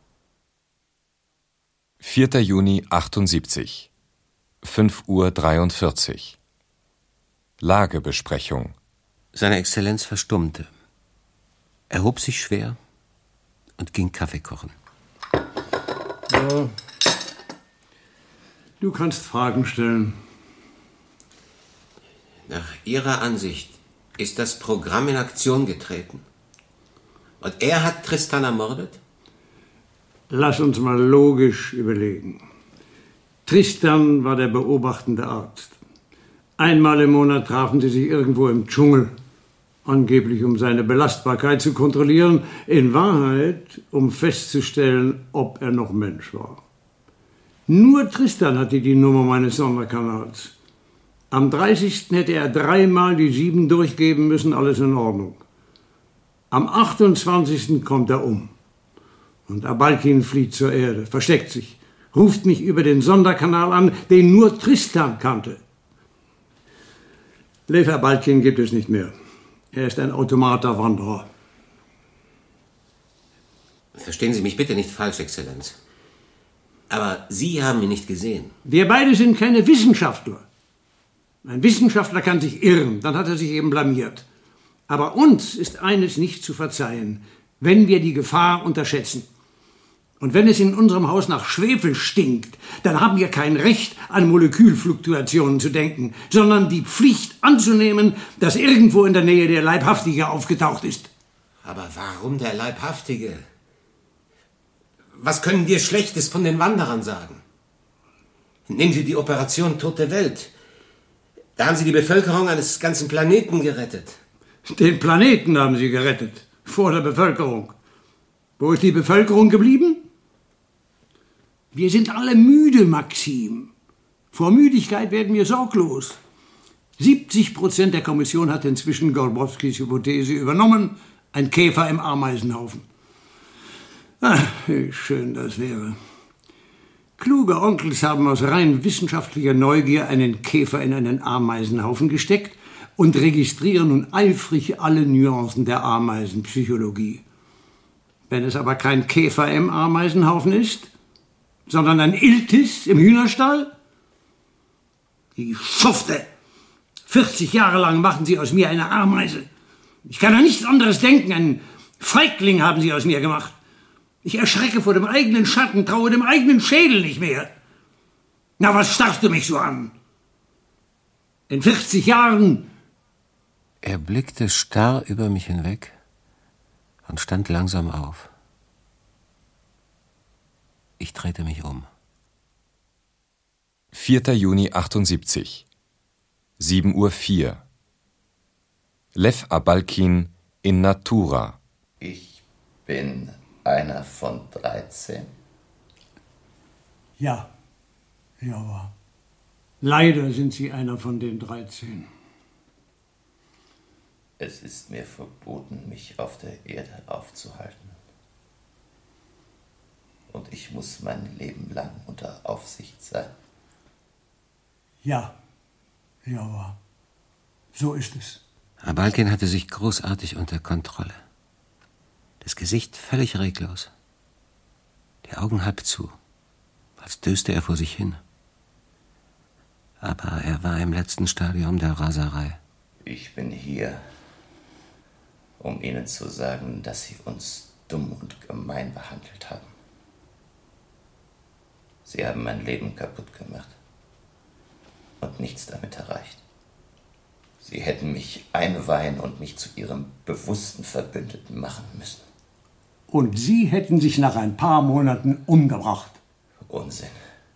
vierter Juni achtundsiebzig, fünf Uhr dreiundvierzig. Lagebesprechung. Seine Exzellenz verstummte, erhob sich schwer und ging Kaffee kochen. Ja. Du kannst Fragen stellen. Nach Ihrer Ansicht ist das Programm in Aktion getreten. Und er hat Tristan ermordet? Lass uns mal logisch überlegen. Tristan war der beobachtende Arzt. Einmal im Monat trafen sie sich irgendwo im Dschungel. Angeblich, um seine Belastbarkeit zu kontrollieren. In Wahrheit, um festzustellen, ob er noch Mensch war. Nur Tristan hatte die Nummer meines Sonderkanals. Am dreißigsten hätte er dreimal die sieben durchgeben müssen, alles in Ordnung. Am achtundzwanzigsten kommt er um. Und Abalkin flieht zur Erde, versteckt sich, ruft mich über den Sonderkanal an, den nur Tristan kannte. Lev Abalkin gibt es nicht mehr. Er ist ein Automaterwanderer. Verstehen Sie mich bitte nicht falsch, Exzellenz. Aber Sie haben ihn nicht gesehen. Wir beide sind keine Wissenschaftler. Ein Wissenschaftler kann sich irren, dann hat er sich eben blamiert. Aber uns ist eines nicht zu verzeihen, wenn wir die Gefahr unterschätzen. Und wenn es in unserem Haus nach Schwefel stinkt, dann haben wir kein Recht, an Molekülfluktuationen zu denken, sondern die Pflicht anzunehmen, dass irgendwo in der Nähe der Leibhaftige aufgetaucht ist. Aber warum der Leibhaftige? Was können wir Schlechtes von den Wanderern sagen? Nehmen Sie die Operation Tote Welt. Da haben Sie die Bevölkerung eines ganzen Planeten gerettet. Den Planeten haben Sie gerettet, vor der Bevölkerung. Wo ist die Bevölkerung geblieben? Wir sind alle müde, Maxim. Vor Müdigkeit werden wir sorglos. siebzig Prozent der Kommission hat inzwischen Golbrowskis Hypothese übernommen. Ein Käfer im Ameisenhaufen. Ach, wie schön das wäre. Kluge Onkels haben aus rein wissenschaftlicher Neugier einen Käfer in einen Ameisenhaufen gesteckt und registrieren nun eifrig alle Nuancen der Ameisenpsychologie. Wenn es aber kein Käfer im Ameisenhaufen ist, sondern ein Iltis im Hühnerstall? Die Schufte! vierzig Jahre lang machen Sie aus mir eine Ameise. Ich kann an nichts anderes denken. Einen Feigling haben Sie aus mir gemacht. Ich erschrecke vor dem eigenen Schatten, traue dem eigenen Schädel nicht mehr. Na, was starrst du mich so an? In vierzig Jahren... Er blickte starr über mich hinweg und stand langsam auf. Ich drehte mich um. vierter Juni achtundsiebzig, sieben Uhr vier. Lev Abalkin in Natura. Ich bin einer von dreizehn? Ja, ja. Leider sind Sie einer von den dreizehn. Es ist mir verboten, mich auf der Erde aufzuhalten. Und ich muss mein Leben lang unter Aufsicht sein. Ja, Ljowa, so ist es. Abalkin hatte sich großartig unter Kontrolle. Das Gesicht völlig reglos. Die Augen halb zu, als döste er vor sich hin. Aber er war im letzten Stadium der Raserei. Ich bin hier, um Ihnen zu sagen, dass Sie uns dumm und gemein behandelt haben. Sie haben mein Leben kaputt gemacht und nichts damit erreicht. Sie hätten mich einweihen und mich zu Ihrem bewussten Verbündeten machen müssen. Und Sie hätten sich nach ein paar Monaten umgebracht. Unsinn.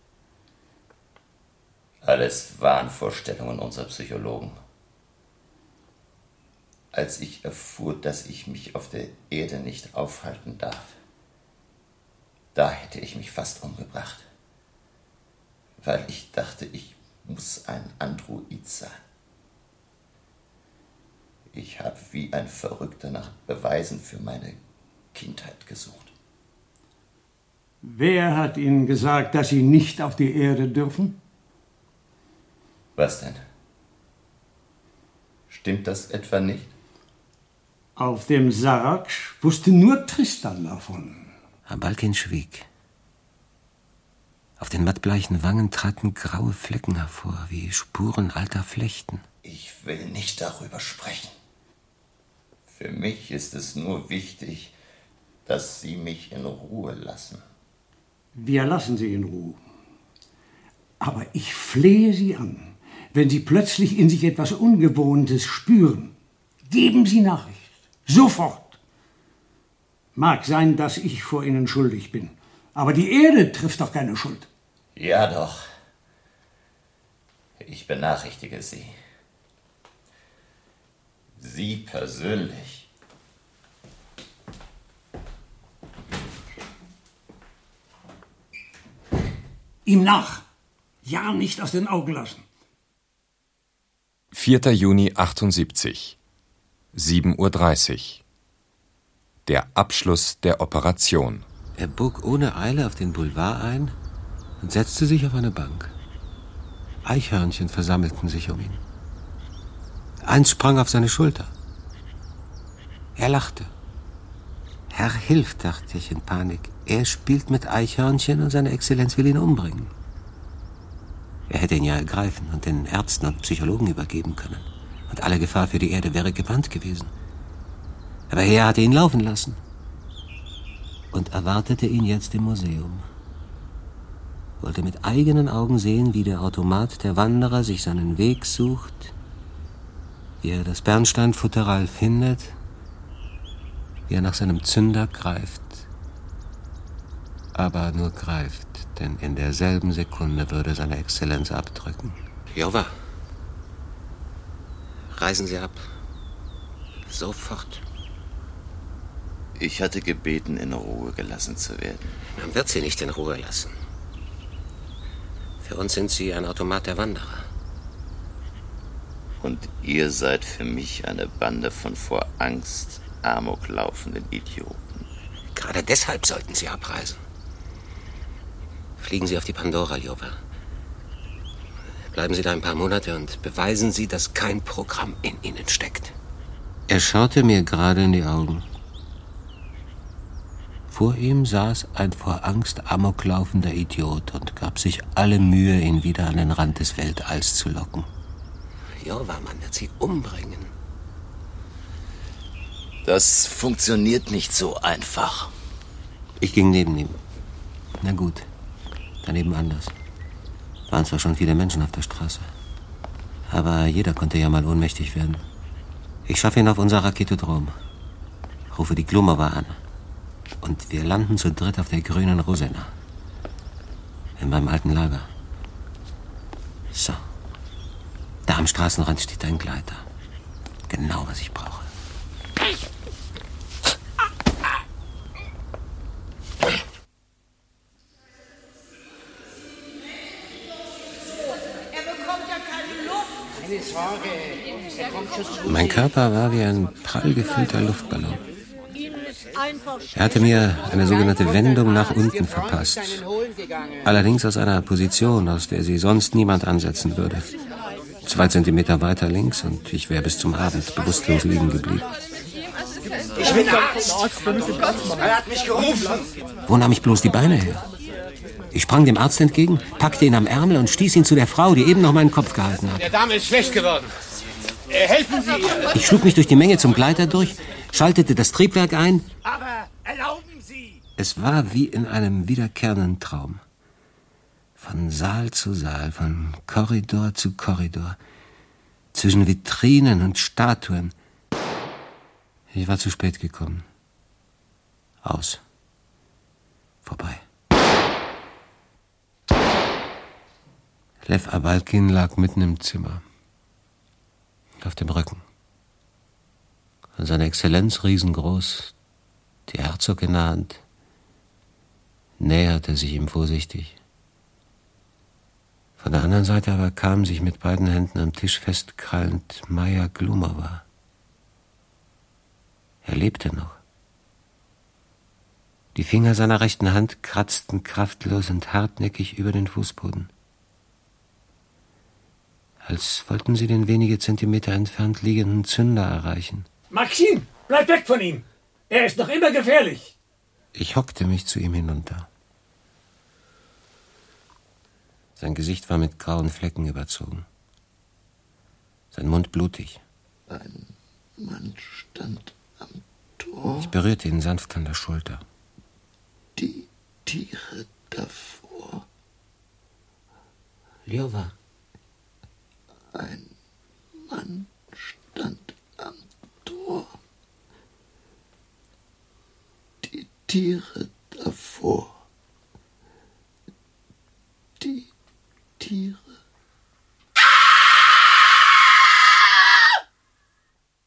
Alles Wahnvorstellungen unserer Psychologen. Als ich erfuhr, dass ich mich auf der Erde nicht aufhalten darf, da hätte ich mich fast umgebracht. Weil ich dachte, ich muss ein Android sein. Ich habe wie ein Verrückter nach Beweisen für meine Kindheit gesucht. Wer hat Ihnen gesagt, dass Sie nicht auf die Erde dürfen? Was denn? Stimmt das etwa nicht? Auf dem Saraksch wusste nur Tristan davon. Abalkin schwieg. Auf den mattbleichen Wangen traten graue Flecken hervor, wie Spuren alter Flechten. Ich will nicht darüber sprechen. Für mich ist es nur wichtig, dass Sie mich in Ruhe lassen. Wir lassen Sie in Ruhe. Aber ich flehe Sie an, wenn Sie plötzlich in sich etwas Ungewohntes spüren, geben Sie Nachricht. Sofort. Mag sein, dass ich vor Ihnen schuldig bin. Aber die Erde trifft doch keine Schuld. Ja doch. Ich benachrichtige Sie. Sie persönlich. Ihm nach. Ja, nicht aus den Augen lassen. vierter Juni achtundsiebzig, sieben Uhr dreißig. Der Abschluss der Operation. Er bog ohne Eile auf den Boulevard ein und setzte sich auf eine Bank. Eichhörnchen versammelten sich um ihn. Eins sprang auf seine Schulter. Er lachte. Herr Hilf, dachte ich in Panik. Er spielt mit Eichhörnchen und seine Exzellenz will ihn umbringen. Er hätte ihn ja ergreifen und den Ärzten und Psychologen übergeben können. Und alle Gefahr für die Erde wäre gebannt gewesen. Aber er hatte ihn laufen lassen und erwartete ihn jetzt im Museum. Wollte mit eigenen Augen sehen, wie der Automat der Wanderer sich seinen Weg sucht, wie er das Bernsteinfutteral findet, wie er nach seinem Zünder greift. Aber nur greift, denn in derselben Sekunde würde seine Exzellenz abdrücken. Ljowa, reisen Sie ab. Sofort. Ich hatte gebeten, in Ruhe gelassen zu werden. Man wird Sie nicht in Ruhe lassen. Für uns sind Sie ein Automat der Wanderer. Und ihr seid für mich eine Bande von vor Angst Amok laufenden Idioten. Gerade deshalb sollten Sie abreisen. Fliegen Sie auf die Pandora, Ljowa. Bleiben Sie da ein paar Monate und beweisen Sie, dass kein Programm in Ihnen steckt. Er schaute mir gerade in die Augen. Vor ihm saß ein vor Angst amoklaufender Idiot und gab sich alle Mühe, ihn wieder an den Rand des Weltalls zu locken. Ljowa, man wird Sie umbringen. Das funktioniert nicht so einfach. Ich ging neben ihm. Na gut, daneben anders. Waren zwar schon viele Menschen auf der Straße, aber jeder konnte ja mal ohnmächtig werden. Ich schaffe ihn auf unser Raketodrom, rufe die Glumova an und wir landen zu dritt auf der grünen Rosena. In meinem alten Lager. So. Da am Straßenrand steht ein Gleiter. Genau, was ich brauche. Mein Körper war wie ein prall gefüllter Luftballon. Er hatte mir eine sogenannte Wendung nach unten verpasst. Allerdings aus einer Position, aus der sie sonst niemand ansetzen würde. Zwei Zentimeter weiter links und ich wäre bis zum Abend bewusstlos liegen geblieben. Ich bin Arzt. Er hat mich gerufen. Wo nahm ich bloß die Beine her? Ich sprang dem Arzt entgegen, packte ihn am Ärmel und stieß ihn zu der Frau, die eben noch meinen Kopf gehalten hat. Der Dame ist schlecht geworden. Äh, helfen Sie ihr. Ich schlug mich durch die Menge zum Gleiter durch, schaltete das Triebwerk ein. Aber erlauben Sie! Es war wie in einem wiederkehrenden Traum. Von Saal zu Saal, von Korridor zu Korridor, zwischen Vitrinen und Statuen. Ich war zu spät gekommen. Aus. Vorbei. Lev Abalkin lag mitten im Zimmer. Auf dem Rücken. Und seine Exzellenz riesengroß, die Herzog in der Hand, näherte sich ihm vorsichtig. Von der anderen Seite aber kam, sich mit beiden Händen am Tisch festkrallend, Maja Glumova. Er lebte noch. Die Finger seiner rechten Hand kratzten kraftlos und hartnäckig über den Fußboden. Als wollten sie den wenige Zentimeter entfernt liegenden Zünder erreichen. Maxim, bleib weg von ihm! Er ist noch immer gefährlich! Ich hockte mich zu ihm hinunter. Sein Gesicht war mit grauen Flecken überzogen. Sein Mund blutig. Ein Mann stand am Tor. Ich berührte ihn sanft an der Schulter. Die Tiere davor. Ljova. Ein Mann stand am Tor. Die Tiere davor. Die Tiere